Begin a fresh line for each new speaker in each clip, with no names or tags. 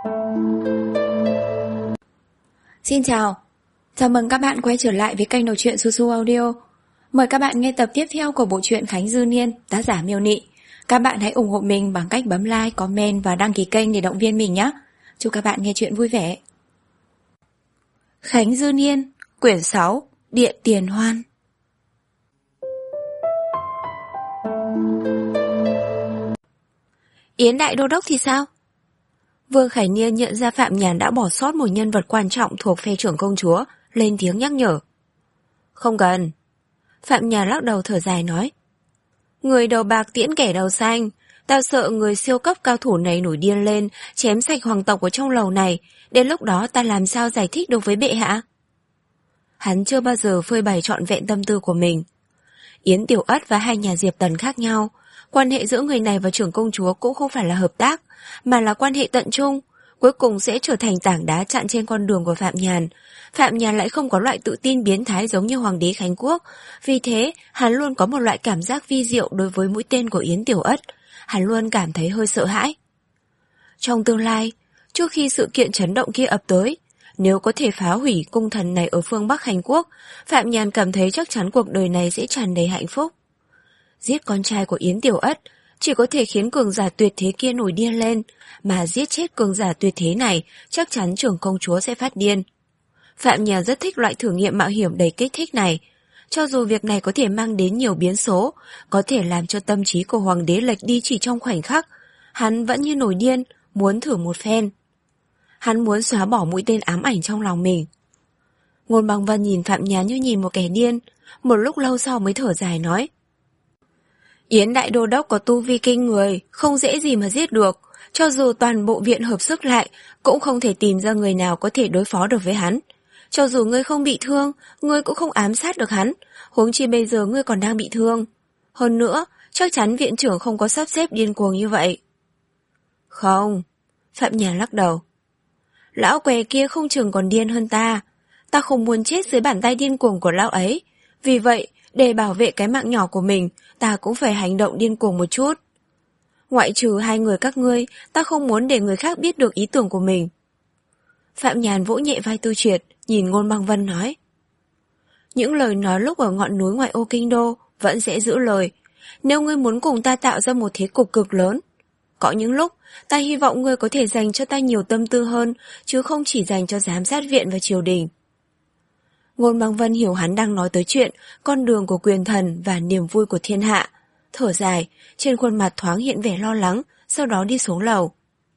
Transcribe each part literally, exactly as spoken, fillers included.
Xin chào, chào mừng các bạn quay trở lại với kênh đọc truyện Su Su Audio. Mời các bạn nghe tập tiếp theo của bộ truyện Khánh Dư Niên, tác giả Miêu Nị. Các bạn hãy ủng hộ mình bằng cách bấm like, comment và đăng ký kênh để động viên mình nhé. Chúc các bạn nghe truyện vui vẻ. Khánh Dư Niên, quyển sáu, Điện Tiền Hoan. Yến Đại Đô Đốc thì sao? Vương Khải Niên nhận ra Phạm Nhàn đã bỏ sót một nhân vật quan trọng thuộc phe trưởng công chúa, lên tiếng nhắc nhở. Không cần. Phạm Nhàn lắc đầu thở dài nói. Người đầu bạc tiễn kẻ đầu xanh, tao sợ người siêu cấp cao thủ này nổi điên lên, chém sạch hoàng tộc ở trong lầu này, đến lúc đó ta làm sao giải thích được với bệ hạ? Hắn chưa bao giờ phơi bày trọn vẹn tâm tư của mình. Yến Tiểu Ất và hai nhà Diệp Tần khác nhau, quan hệ giữa người này và trưởng công chúa cũng không phải là hợp tác, mà là quan hệ tận trung, cuối cùng sẽ trở thành tảng đá chặn trên con đường của Phạm Nhàn. Phạm Nhàn lại không có loại tự tin biến thái giống như Hoàng đế Khánh Quốc, vì thế hắn luôn có một loại cảm giác vi diệu đối với mũi tên của Yến Tiểu Ất, hắn luôn cảm thấy hơi sợ hãi. Trong tương lai, trước khi sự kiện chấn động kia ập tới, nếu có thể phá hủy cung thần này ở phương Bắc Khánh Quốc, Phạm Nhàn cảm thấy chắc chắn cuộc đời này sẽ tràn đầy hạnh phúc. Giết con trai của Yến Tiểu Ất chỉ có thể khiến cường giả tuyệt thế kia nổi điên lên, mà giết chết cường giả tuyệt thế này chắc chắn trưởng công chúa sẽ phát điên. Phạm Nhàn rất thích loại thử nghiệm mạo hiểm đầy kích thích này. Cho dù việc này có thể mang đến nhiều biến số, có thể làm cho tâm trí của hoàng đế lệch đi chỉ trong khoảnh khắc, hắn vẫn như nổi điên, muốn thử một phen. Hắn muốn xóa bỏ mũi tên ám ảnh trong lòng mình. Ngôn Bằng Vân nhìn Phạm Nhàn như nhìn một kẻ điên, một lúc lâu sau mới thở dài nói. Yến Đại Đô Đốc có tu vi kinh người, không dễ gì mà giết được. Cho dù toàn bộ viện hợp sức lại, cũng không thể tìm ra người nào có thể đối phó được với hắn. Cho dù ngươi không bị thương, ngươi cũng không ám sát được hắn, huống chi bây giờ ngươi còn đang bị thương. Hơn nữa, chắc chắn viện trưởng không có sắp xếp điên cuồng như vậy. Không, Phạm Nhàn lắc đầu. Lão què kia không chừng còn điên hơn ta. Ta không muốn chết dưới bàn tay điên cuồng của lão ấy. Vì vậy, để bảo vệ cái mạng nhỏ của mình, ta cũng phải hành động điên cuồng một chút. Ngoại trừ hai người các ngươi, ta không muốn để người khác biết được ý tưởng của mình. Phạm Nhàn vỗ nhẹ vai Tư Triệt, nhìn Ngôn Băng Vân nói. Những lời nói lúc ở ngọn núi ngoại ô kinh đô vẫn sẽ giữ lời. Nếu ngươi muốn cùng ta tạo ra một thế cục cực lớn, có những lúc ta hy vọng ngươi có thể dành cho ta nhiều tâm tư hơn, chứ không chỉ dành cho giám sát viện và triều đình. Ngôn Băng Vân hiểu hắn đang nói tới chuyện con đường của quyền thần và niềm vui của thiên hạ. Thở dài, trên khuôn mặt thoáng hiện vẻ lo lắng, sau đó đi xuống lầu.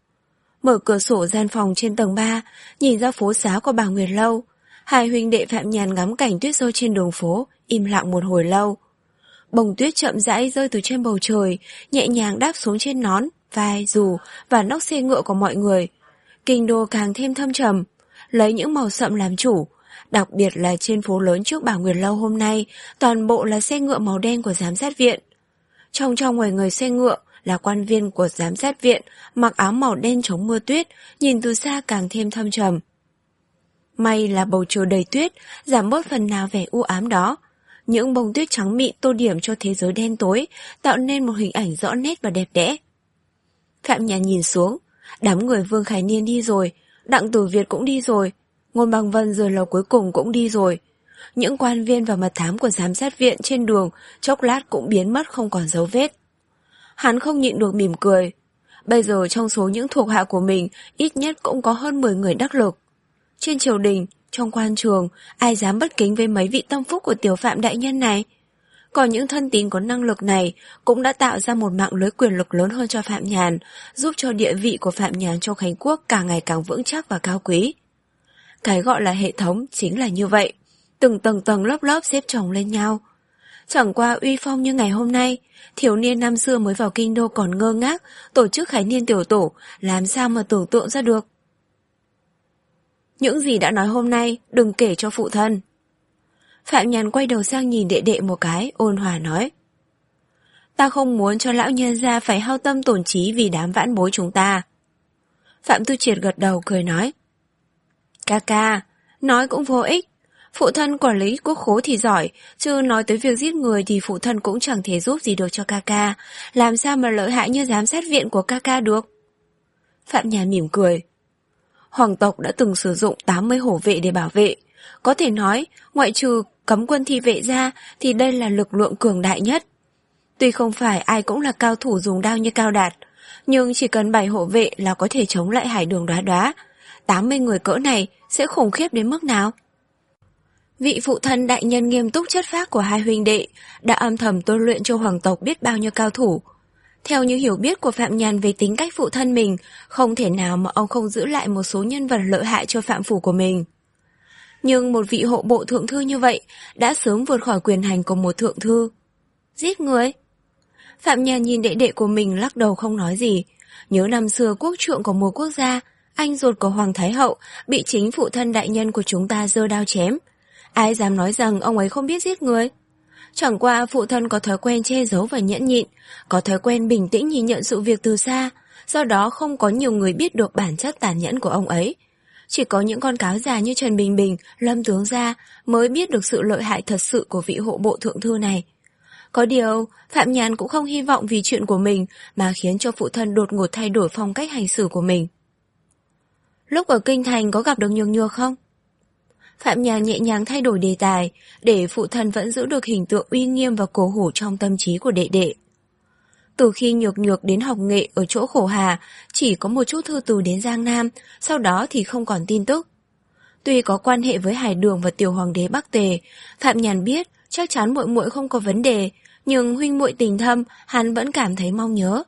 Mở cửa sổ gian phòng trên tầng ba, nhìn ra phố xá của Bà Nguyệt Lâu. Hai huynh đệ Phạm Nhàn ngắm cảnh tuyết rơi trên đường phố, im lặng một hồi lâu. Bông tuyết chậm rãi rơi từ trên bầu trời, nhẹ nhàng đáp xuống trên nón, vai, dù và nóc xe ngựa của mọi người. Kinh đô càng thêm thâm trầm, lấy những màu sậm làm chủ. Đặc biệt là trên phố lớn trước Bà Nguyệt Lâu hôm nay, toàn bộ là xe ngựa màu đen của giám sát viện. Trong trong ngoài người xe ngựa là quan viên của giám sát viện, mặc áo màu đen chống mưa tuyết, nhìn từ xa càng thêm thâm trầm. May là bầu trời đầy tuyết, giảm bớt phần nào vẻ u ám đó. Những bông tuyết trắng mịn tô điểm cho thế giới đen tối, tạo nên một hình ảnh rõ nét và đẹp đẽ. Phạm Nhàn nhìn xuống, đám người Vương Khải Niên đi rồi, Đặng Tử Việt cũng đi rồi, Ngôn Băng Vân rời lầu cuối cùng cũng đi rồi. Những quan viên và mật thám của giám sát viện trên đường chốc lát cũng biến mất không còn dấu vết. Hắn không nhịn được mỉm cười. Bây giờ trong số những thuộc hạ của mình ít nhất cũng có hơn mười người đắc lực. Trên triều đình, trong quan trường, ai dám bất kính với mấy vị tâm phúc của tiểu Phạm đại nhân này? Còn những thân tín có năng lực này cũng đã tạo ra một mạng lưới quyền lực lớn hơn cho Phạm Nhàn, giúp cho địa vị của Phạm Nhàn trong Khánh Quốc càng ngày càng vững chắc và cao quý. Cái gọi là hệ thống chính là như vậy, từng tầng tầng lớp lớp xếp chồng lên nhau. Chẳng qua uy phong như ngày hôm nay, thiếu niên năm xưa mới vào kinh đô còn ngơ ngác tổ chức khánh niên tiểu tổ, làm sao mà tưởng tượng ra được. Những gì đã nói hôm nay đừng kể cho phụ thân. Phạm Nhàn quay đầu sang nhìn đệ đệ một cái, ôn hòa nói. Ta không muốn cho lão nhân gia phải hao tâm tổn trí vì đám vãn bối chúng ta. Phạm Tư Triệt gật đầu cười nói. Ca ca, nói cũng vô ích. Phụ thân quản lý quốc khố thì giỏi, chứ nói tới việc giết người thì phụ thân cũng chẳng thể giúp gì được cho ca ca. Làm sao mà lợi hại như giám sát viện của ca ca được? Phạm Nhàn mỉm cười. Hoàng tộc đã từng sử dụng tám mươi hổ vệ để bảo vệ. Có thể nói, ngoại trừ cấm quân thị vệ ra thì đây là lực lượng cường đại nhất. Tuy không phải ai cũng là cao thủ dùng đao như Cao Đạt, nhưng chỉ cần bảy hộ vệ là có thể chống lại Hải Đường Đoá Đoá. tám mươi người cỡ này sẽ khủng khiếp đến mức nào? Vị phụ thân đại nhân nghiêm túc chất phác của hai huynh đệ đã âm thầm tôi luyện cho hoàng tộc biết bao nhiêu cao thủ. Theo như hiểu biết của Phạm Nhàn về tính cách phụ thân mình, không thể nào mà ông không giữ lại một số nhân vật lợi hại cho phạm phủ của mình. Nhưng một vị hộ bộ thượng thư như vậy đã sớm vượt khỏi quyền hành của một thượng thư. Giết người? Phạm Nhàn nhìn đệ đệ của mình lắc đầu không nói gì. Nhớ năm xưa quốc trượng của một quốc gia, anh ruột của Hoàng Thái Hậu bị chính phụ thân đại nhân của chúng ta giơ đao chém. Ai dám nói rằng ông ấy không biết giết người? Chẳng qua phụ thân có thói quen che giấu và nhẫn nhịn, có thói quen bình tĩnh nhìn nhận sự việc từ xa, do đó không có nhiều người biết được bản chất tàn nhẫn của ông ấy. Chỉ có những con cáo già như Trần Bình Bình, Lâm Tướng Gia mới biết được sự lợi hại thật sự của vị hộ bộ thượng thư này. Có điều, Phạm Nhàn cũng không hy vọng vì chuyện của mình mà khiến cho phụ thân đột ngột thay đổi phong cách hành xử của mình. Lúc ở Kinh Thành có gặp được Nhược Nhược không? Phạm Nhàn nhẹ nhàng thay đổi đề tài, để phụ thân vẫn giữ được hình tượng uy nghiêm và cổ hủ trong tâm trí của đệ đệ. Từ khi Nhược Nhược đến học nghệ ở chỗ Khổ Hà, chỉ có một chút thư từ đến Giang Nam, sau đó thì không còn tin tức. Tuy có quan hệ với Hải Đường và tiểu hoàng đế Bắc Tề, Phạm Nhàn biết chắc chắn muội muội không có vấn đề, nhưng huynh muội tình thâm, hắn vẫn cảm thấy mong nhớ.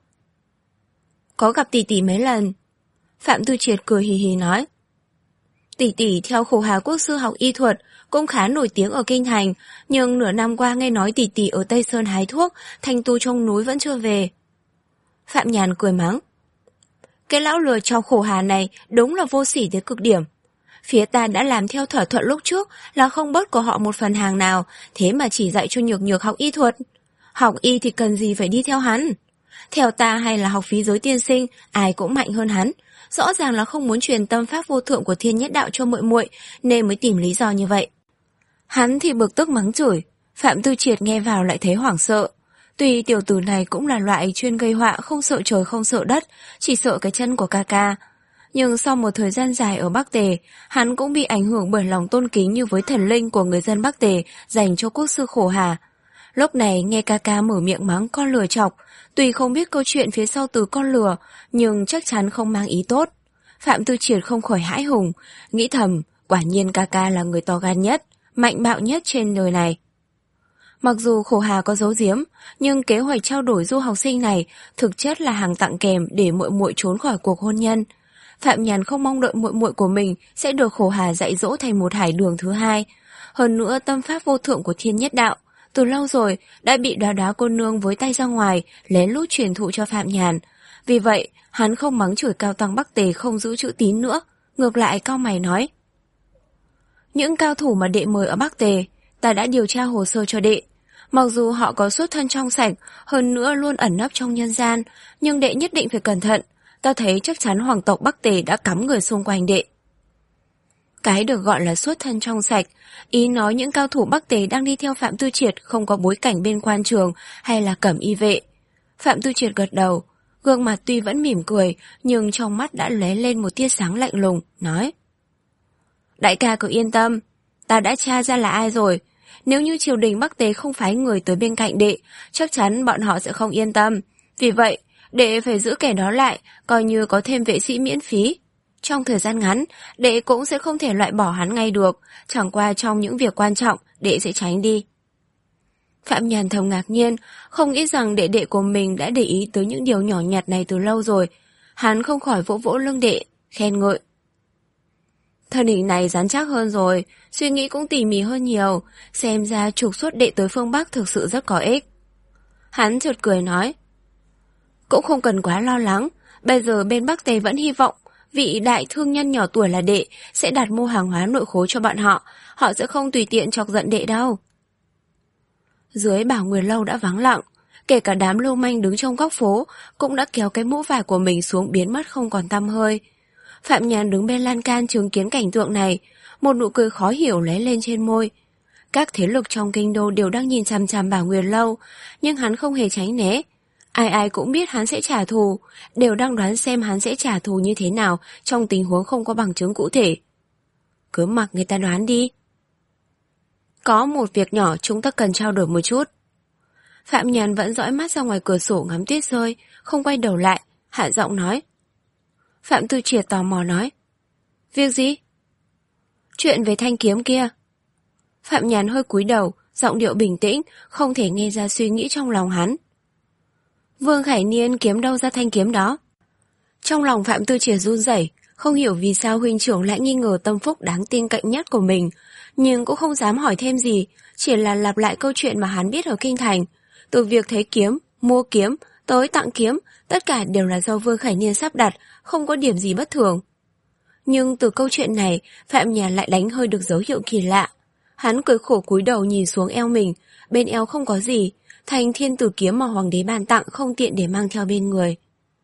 Có gặp tỷ tỷ mấy lần? Phạm Tư Triệt cười hì hì nói. Tỷ tỷ theo Khổ Hà quốc sư học y thuật, cũng khá nổi tiếng ở Kinh Thành, nhưng nửa năm qua nghe nói tỷ tỷ ở Tây Sơn hái thuốc, thanh tu trong núi vẫn chưa về. Phạm Nhàn cười mắng. Cái lão lừa trong Khổ Hà này đúng là vô sỉ tới cực điểm. Phía ta đã làm theo thỏa thuận lúc trước là không bớt của họ một phần hàng nào, thế mà chỉ dạy cho Nhược Nhược học y thuật. Học y thì cần gì phải đi theo hắn. Theo ta hay là học phí giới tiên sinh, ai cũng mạnh hơn hắn. Rõ ràng là không muốn truyền tâm pháp vô thượng của Thiên Nhất Đạo cho muội muội, nên mới tìm lý do như vậy. Hắn thì bực tức mắng chửi, Phạm Tư Triệt nghe vào lại thấy hoảng sợ. Tuy tiểu tử này cũng là loại chuyên gây họa, không sợ trời không sợ đất, chỉ sợ cái chân của ca ca. Nhưng sau một thời gian dài ở Bắc Tề, hắn cũng bị ảnh hưởng bởi lòng tôn kính như với thần linh của người dân Bắc Tề dành cho quốc sư Khổ Hà. Lúc này nghe ca ca mở miệng mắng con lừa chọc, tuy không biết câu chuyện phía sau từ con lừa, nhưng chắc chắn không mang ý tốt. Phạm Tư Triệt không khỏi hãi hùng, nghĩ thầm, quả nhiên ca ca là người to gan nhất, mạnh bạo nhất trên đời này. Mặc dù Khổ Hà có giấu giếm, nhưng kế hoạch trao đổi du học sinh này thực chất là hàng tặng kèm để muội muội trốn khỏi cuộc hôn nhân. Phạm Nhàn không mong đợi muội muội của mình sẽ được Khổ Hà dạy dỗ thành một Hải Đường thứ hai. Hơn nữa tâm pháp vô thượng của Thiên Nhất Đạo, từ lâu rồi đã bị Đoá Đoá cô nương với tay ra ngoài, lén lút truyền thụ cho Phạm Nhàn. Vì vậy, hắn không mắng chửi cao tăng Bắc Tề không giữ chữ tín nữa, ngược lại cau mày nói. Những cao thủ mà đệ mời ở Bắc Tề, ta đã điều tra hồ sơ cho đệ. Mặc dù họ có xuất thân trong sạch, hơn nữa luôn ẩn nấp trong nhân gian, nhưng đệ nhất định phải cẩn thận. Ta thấy chắc chắn hoàng tộc Bắc Tề đã cắm người xung quanh đệ. Cái được gọi là xuất thân trong sạch, ý nói những cao thủ Bắc Tề đang đi theo Phạm Tư Triệt không có bối cảnh bên quan trường hay là cẩm y vệ. Phạm Tư Triệt gật đầu, gương mặt tuy vẫn mỉm cười, nhưng trong mắt đã lóe lên một tia sáng lạnh lùng, nói. Đại ca cứ yên tâm, ta đã tra ra là ai rồi. Nếu như triều đình Bắc Tề không phái người tới bên cạnh đệ, chắc chắn bọn họ sẽ không yên tâm. Vì vậy, đệ phải giữ kẻ đó lại, coi như có thêm vệ sĩ miễn phí. Trong thời gian ngắn, đệ cũng sẽ không thể loại bỏ hắn ngay được, chẳng qua trong những việc quan trọng, đệ sẽ tránh đi. Phạm Nhàn thầm ngạc nhiên, không nghĩ rằng đệ đệ của mình đã để ý tới những điều nhỏ nhặt này từ lâu rồi. Hắn không khỏi vỗ vỗ lưng đệ, khen ngợi. Thân hình này rắn chắc hơn rồi, suy nghĩ cũng tỉ mỉ hơn nhiều, xem ra trục xuất đệ tới phương Bắc thực sự rất có ích. Hắn chợt cười nói. Cũng không cần quá lo lắng, bây giờ bên Bắc Tề vẫn hy vọng vị đại thương nhân nhỏ tuổi là đệ sẽ đặt mua hàng hóa nội khố cho bọn họ, họ sẽ không tùy tiện chọc giận đệ đâu. Dưới Bảo Nguyên Lâu đã vắng lặng, kể cả đám lưu manh đứng trong góc phố cũng đã kéo cái mũ vải của mình xuống biến mất không còn tăm hơi. Phạm Nhàn đứng bên lan can chứng kiến cảnh tượng này, một nụ cười khó hiểu lóe lên trên môi. Các thế lực trong kinh đô đều đang nhìn chằm chằm Bảo Nguyên Lâu, nhưng hắn không hề tránh né. Ai ai cũng biết hắn sẽ trả thù, đều đang đoán xem hắn sẽ trả thù như thế nào trong tình huống không có bằng chứng cụ thể. Cứ mặc người ta đoán đi. Có một việc nhỏ chúng ta cần trao đổi một chút. Phạm Nhàn vẫn dõi mắt ra ngoài cửa sổ ngắm tuyết rơi, không quay đầu lại, hạ giọng nói. Phạm Tư Triệt tò mò nói. Việc gì? Chuyện về thanh kiếm kia. Phạm Nhàn hơi cúi đầu, giọng điệu bình tĩnh, không thể nghe ra suy nghĩ trong lòng hắn. Vương Khải Niên kiếm đâu ra thanh kiếm đó? Trong lòng Phạm Tư Triệt run rẩy, không hiểu vì sao huynh trưởng lại nghi ngờ tâm phúc đáng tin cậy nhất của mình, nhưng cũng không dám hỏi thêm gì, chỉ là lặp lại câu chuyện mà hắn biết ở kinh thành. Từ việc thấy kiếm, mua kiếm, tới tặng kiếm, tất cả đều là do Vương Khải Niên sắp đặt, không có điểm gì bất thường. Nhưng từ câu chuyện này, Phạm Nhàn lại đánh hơi được dấu hiệu kỳ lạ. Hắn cười khổ cúi đầu nhìn xuống eo mình, bên eo không có gì, thanh thiên tử kiếm mà hoàng đế ban tặng không tiện để mang theo bên người.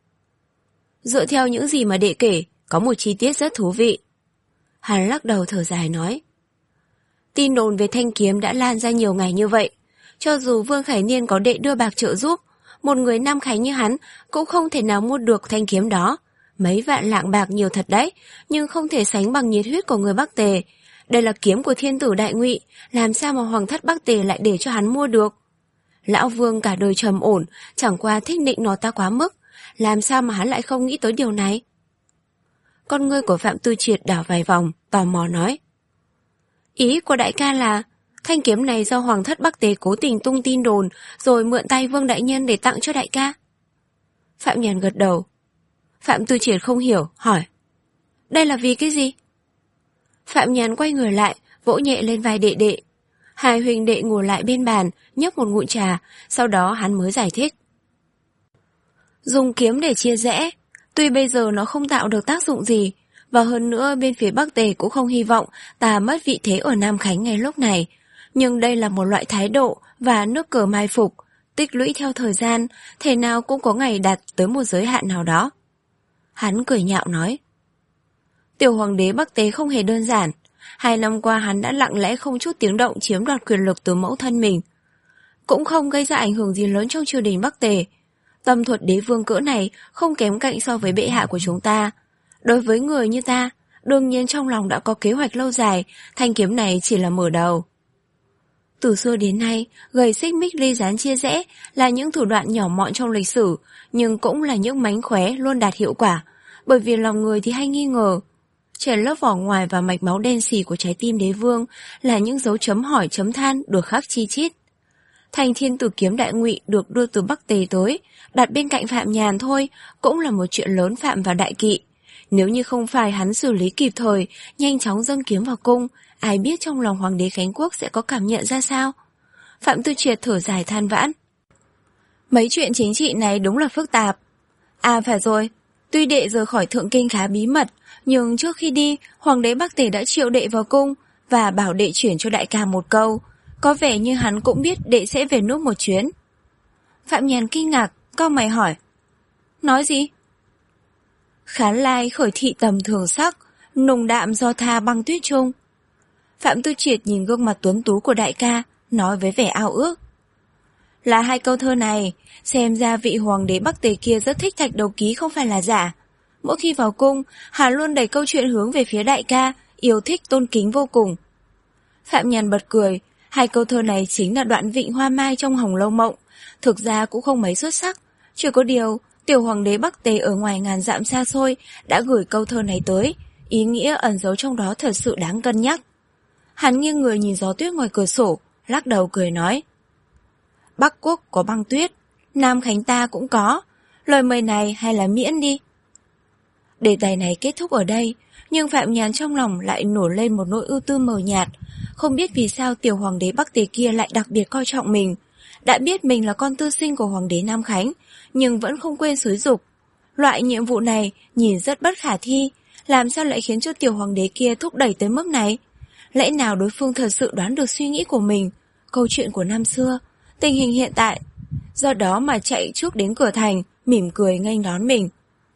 Dựa theo những gì mà đệ kể, có một chi tiết rất thú vị. Hắn lắc đầu thở dài nói. Tin đồn về thanh kiếm đã lan ra nhiều ngày như vậy. Cho dù Vương Khải Niên có đệ đưa bạc trợ giúp, một người Nam Khánh như hắn cũng không thể nào mua được thanh kiếm đó. Mấy vạn lạng bạc nhiều thật đấy, nhưng không thể sánh bằng nhiệt huyết của người Bắc Tề. Đây là kiếm của thiên tử đại ngụy, làm sao mà hoàng thất Bắc Tề lại để cho hắn mua được? Lão Vương cả đời trầm ổn, chẳng qua thích nịnh nó ta quá mức, làm sao mà hắn lại không nghĩ tới điều này? Con ngươi của Phạm Tư Triệt đảo vài vòng, tò mò nói. Ý của đại ca là, thanh kiếm này do hoàng thất Bắc Tề cố tình tung tin đồn, rồi mượn tay Vương đại nhân để tặng cho đại ca. Phạm Nhàn gật đầu. Phạm Tư Triệt không hiểu, hỏi. Đây là vì cái gì? Phạm Nhàn quay người lại, vỗ nhẹ lên vai đệ đệ. Hai huynh đệ ngồi lại bên bàn, nhấp một ngụm trà, sau đó hắn mới giải thích. Dùng kiếm để chia rẽ, tuy bây giờ nó không tạo được tác dụng gì, và hơn nữa bên phía Bắc Tề cũng không hy vọng ta mất vị thế ở Nam Khánh ngay lúc này. Nhưng đây là một loại thái độ và nước cờ mai phục, tích lũy theo thời gian, thể nào cũng có ngày đạt tới một giới hạn nào đó. Hắn cười nhạo nói. Tiểu hoàng đế Bắc Tề không hề đơn giản. Hai năm qua hắn đã lặng lẽ không chút tiếng động chiếm đoạt quyền lực từ mẫu thân mình. Cũng không gây ra ảnh hưởng gì lớn trong triều đình Bắc Tề. Tâm thuật đế vương cỡ này không kém cạnh so với bệ hạ của chúng ta. Đối với người như ta, đương nhiên trong lòng đã có kế hoạch lâu dài, thanh kiếm này chỉ là mở đầu. Từ xưa đến nay, gây xích mích ly gián chia rẽ là những thủ đoạn nhỏ mọn trong lịch sử, nhưng cũng là những mánh khóe luôn đạt hiệu quả, bởi vì lòng người thì hay nghi ngờ. Trên lớp vỏ ngoài và mạch máu đen xì của trái tim đế vương là những dấu chấm hỏi chấm than được khắc chi chít. Thanh thiên tử kiếm đại ngụy được đưa từ Bắc Tề tới, đặt bên cạnh Phạm Nhàn thôi, cũng là một chuyện lớn phạm vào đại kỵ. Nếu như không phải hắn xử lý kịp thời, nhanh chóng dâng kiếm vào cung, ai biết trong lòng hoàng đế Khánh Quốc sẽ có cảm nhận ra sao? Phạm Tư Triệt thở dài than vãn. Mấy chuyện chính trị này đúng là phức tạp. À phải rồi, tuy đệ rời khỏi Thượng Kinh khá bí mật, nhưng trước khi đi, hoàng đế Bắc Tề đã triệu đệ vào cung và bảo đệ chuyển cho đại ca một câu. Có vẻ như hắn cũng biết đệ sẽ về nước một chuyến. Phạm Nhàn kinh ngạc, cau mày hỏi. Nói gì? Khán lai khởi thị tầm thường sắc, nùng đạm do tha băng tuyết trung. Phạm Tư Triệt nhìn gương mặt tuấn tú của đại ca, nói với vẻ ao ước. Là hai câu thơ này, xem ra vị hoàng đế Bắc Tề kia rất thích thạch đầu ký không phải là giả. Mỗi khi vào cung, hắn luôn đẩy câu chuyện hướng về phía đại ca, yêu thích tôn kính vô cùng. Phạm Nhàn bật cười, hai câu thơ này chính là đoạn Vịnh Hoa Mai trong Hồng Lâu Mộng, thực ra cũng không mấy xuất sắc, chỉ có điều tiểu hoàng đế Bắc Tề ở ngoài ngàn dặm xa xôi đã gửi câu thơ này tới, ý nghĩa ẩn giấu trong đó thật sự đáng cân nhắc. Hắn nghiêng người nhìn gió tuyết ngoài cửa sổ, lắc đầu cười nói. Bắc Quốc có băng tuyết, Nam Khánh ta cũng có, lời mời này hay là miễn đi. Đề tài này kết thúc ở đây, nhưng Phạm Nhàn trong lòng lại nổi lên một nỗi ưu tư mờ nhạt, không biết vì sao tiểu hoàng đế Bắc Tề kia lại đặc biệt coi trọng mình. Đã biết mình là con tư sinh của hoàng đế Nam Khánh, nhưng vẫn không quên xúi giục. Loại nhiệm vụ này nhìn rất bất khả thi, làm sao lại khiến cho tiểu hoàng đế kia thúc đẩy tới mức này? Lẽ nào đối phương thật sự đoán được suy nghĩ của mình, câu chuyện của năm xưa, tình hình hiện tại, do đó mà chạy trước đến cửa thành, mỉm cười nghênh đón mình.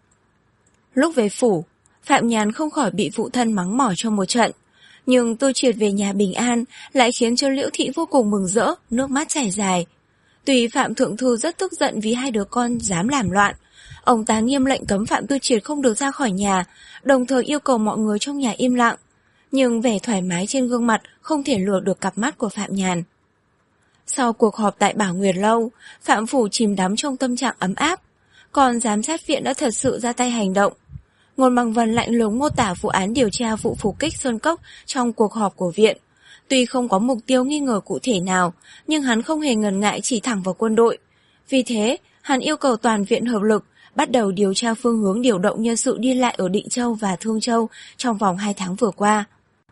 Lúc về phủ, Phạm Nhàn không khỏi bị phụ thân mắng mỏ cho một trận, nhưng Tư Triệt về nhà bình an lại khiến cho Liễu Thị vô cùng mừng rỡ, nước mắt chảy dài. Tuy Phạm Thượng Thư rất tức giận vì hai đứa con dám làm loạn, ông ta nghiêm lệnh cấm Phạm Tư Triệt không được ra khỏi nhà, đồng thời yêu cầu mọi người trong nhà im lặng. Nhưng vẻ thoải mái trên gương mặt không thể lừa được cặp mắt của Phạm Nhàn. Sau cuộc họp tại Bảo Nguyệt Lâu, Phạm Phủ chìm đắm trong tâm trạng ấm áp, còn giám sát viện đã thật sự ra tay hành động. Ngôn Bằng Vân lạnh lùng mô tả vụ án điều tra vụ phục kích Sơn Cốc trong cuộc họp của viện. Tuy không có mục tiêu nghi ngờ cụ thể nào, nhưng hắn không hề ngần ngại chỉ thẳng vào quân đội. Vì thế, hắn yêu cầu toàn viện hợp lực, bắt đầu điều tra phương hướng điều động nhân sự đi lại ở Định Châu và Thương Châu trong vòng hai tháng vừa qua.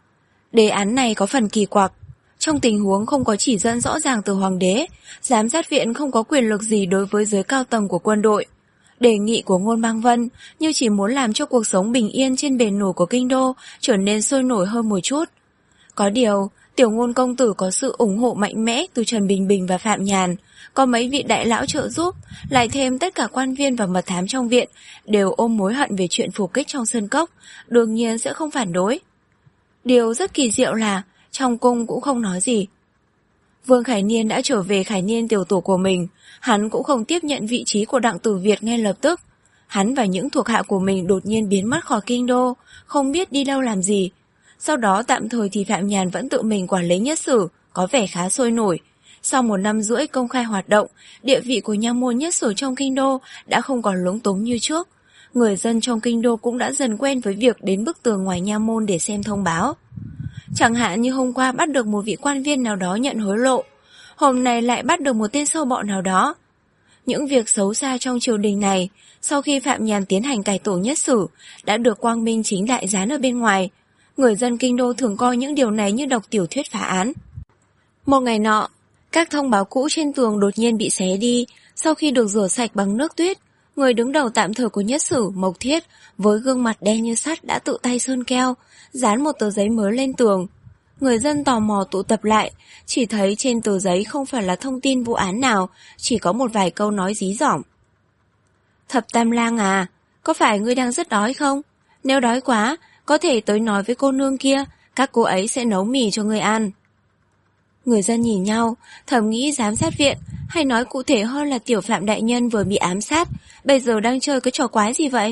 Đề án này có phần kỳ quặc. Trong tình huống không có chỉ dẫn rõ ràng từ Hoàng đế, giám sát viện không có quyền lực gì đối với giới cao tầng của quân đội. Đề nghị của Ngôn Bang Vân như chỉ muốn làm cho cuộc sống bình yên trên bề nổi của kinh đô trở nên sôi nổi hơn một chút. Có điều, Tiểu Ngôn công tử có sự ủng hộ mạnh mẽ từ Trần Bình Bình và Phạm Nhàn, có mấy vị đại lão trợ giúp, lại thêm tất cả quan viên và mật thám trong viện đều ôm mối hận về chuyện phục kích trong Sơn Cốc, đương nhiên sẽ không phản đối. Điều rất kỳ diệu là trong cung cũng không nói gì. Vương Khải Niên đã trở về Khải Niên tiểu tổ của mình, hắn cũng không tiếp nhận vị trí của Đặng Tử Việt ngay lập tức. Hắn và những thuộc hạ của mình đột nhiên biến mất khỏi kinh đô, không biết đi đâu làm gì. Sau đó tạm thời thì Phạm Nhàn vẫn tự mình quản lý Nhất Sử, có vẻ khá sôi nổi. Sau một năm rưỡi công khai hoạt động, địa vị của nha môn Nhất Sử trong kinh đô đã không còn lúng túng như trước. Người dân trong kinh đô cũng đã dần quen với việc đến bức tường ngoài nha môn để xem thông báo. Chẳng hạn như hôm qua bắt được một vị quan viên nào đó nhận hối lộ, hôm nay lại bắt được một tên sâu bọ nào đó. Những việc xấu xa trong triều đình này, sau khi Phạm Nhàn tiến hành cải tổ Nhất Sử, đã được quang minh chính đại dán ở bên ngoài. Người dân kinh đô thường coi những điều này như đọc tiểu thuyết phá án. Một ngày nọ, các thông báo cũ trên tường đột nhiên bị xé đi, sau khi được rửa sạch bằng nước tuyết. Người đứng đầu tạm thời của Nhất Sử, Mộc Thiết, với gương mặt đen như sắt đã tự tay sơn keo, dán một tờ giấy mới lên tường. Người dân tò mò tụ tập lại, chỉ thấy trên tờ giấy không phải là thông tin vụ án nào, chỉ có một vài câu nói dí dỏm. Thập Tam Lang à, có phải ngươi đang rất đói không? Nếu đói quá, có thể tới nói với cô nương kia, các cô ấy sẽ nấu mì cho ngươi ăn. Người dân nhìn nhau, thầm nghĩ giám sát viện, hay nói cụ thể hơn là Tiểu Phạm đại nhân vừa bị ám sát, bây giờ đang chơi cái trò quái gì vậy?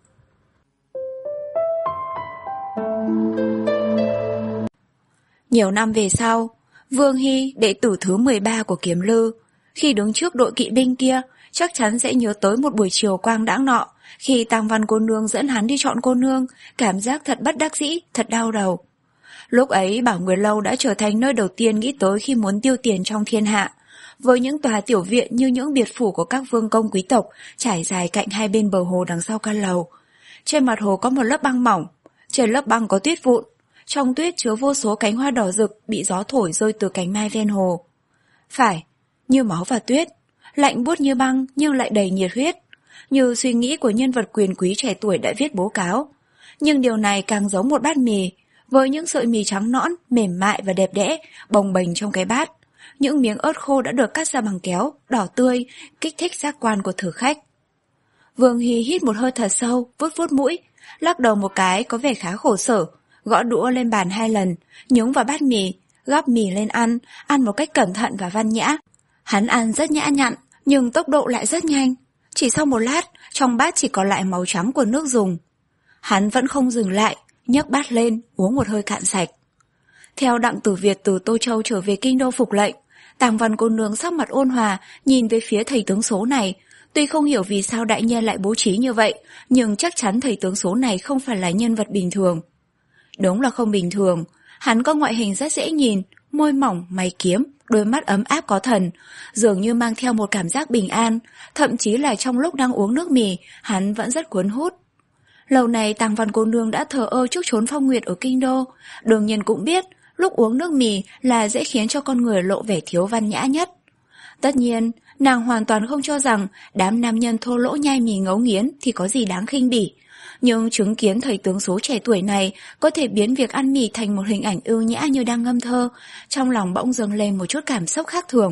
Nhiều năm về sau, Vương Hy, đệ tử thứ mười ba của Kiếm Lư, khi đứng trước đội kỵ binh kia, chắc chắn sẽ nhớ tới một buổi chiều quang đãng nọ, khi Tang Văn cô nương dẫn hắn đi chọn cô nương, cảm giác thật bất đắc dĩ, thật đau đầu. Lúc ấy Bảo Nguyệt Lâu đã trở thành nơi đầu tiên nghĩ tới khi muốn tiêu tiền trong thiên hạ, với những tòa tiểu viện như những biệt phủ của các vương công quý tộc trải dài cạnh hai bên bờ hồ đằng sau căn lầu. Trên mặt hồ có một lớp băng mỏng, trên lớp băng có tuyết vụn, trong tuyết chứa vô số cánh hoa đỏ rực bị gió thổi rơi từ cánh mai ven hồ. Phải, như máu và tuyết, lạnh buốt như băng nhưng lại đầy nhiệt huyết, như suy nghĩ của nhân vật quyền quý trẻ tuổi đã viết bố cáo. Nhưng điều này càng giống một bát mì, với những sợi mì trắng nõn, mềm mại và đẹp đẽ, bồng bềnh trong cái bát. Những miếng ớt khô đã được cắt ra bằng kéo, đỏ tươi, kích thích giác quan của thử khách. Vương Hy hít một hơi thật sâu, vuốt vuốt mũi, lắc đầu một cái có vẻ khá khổ sở, gõ đũa lên bàn hai lần, nhúng vào bát mì, gắp mì lên ăn, ăn một cách cẩn thận và văn nhã. Hắn ăn rất nhã nhặn, nhưng tốc độ lại rất nhanh. Chỉ sau một lát, trong bát chỉ còn lại màu trắng của nước dùng. Hắn vẫn không dừng lại, nhấc bát lên, uống một hơi cạn sạch. Theo Đặng Tử Việt từ Tô Châu trở về kinh đô phục lệnh, Tàng Văn cô nương sắc mặt ôn hòa, nhìn về phía thầy tướng số này. Tuy không hiểu vì sao đại nhân lại bố trí như vậy, nhưng chắc chắn thầy tướng số này không phải là nhân vật bình thường. Đúng là không bình thường, hắn có ngoại hình rất dễ nhìn, môi mỏng, mày kiếm, đôi mắt ấm áp có thần, dường như mang theo một cảm giác bình an, thậm chí là trong lúc đang uống nước mì, hắn vẫn rất cuốn hút. Lâu này Tàng Văn cô nương đã thờ ơ trước chốn phong nguyệt ở kinh đô, đương nhiên cũng biết lúc uống nước mì là dễ khiến cho con người lộ vẻ thiếu văn nhã nhất. Tất nhiên, nàng hoàn toàn không cho rằng đám nam nhân thô lỗ nhai mì ngấu nghiến thì có gì đáng khinh bỉ. Nhưng chứng kiến thầy tướng số trẻ tuổi này có thể biến việc ăn mì thành một hình ảnh ưu nhã như đang ngâm thơ, trong lòng bỗng dâng lên một chút cảm xúc khác thường.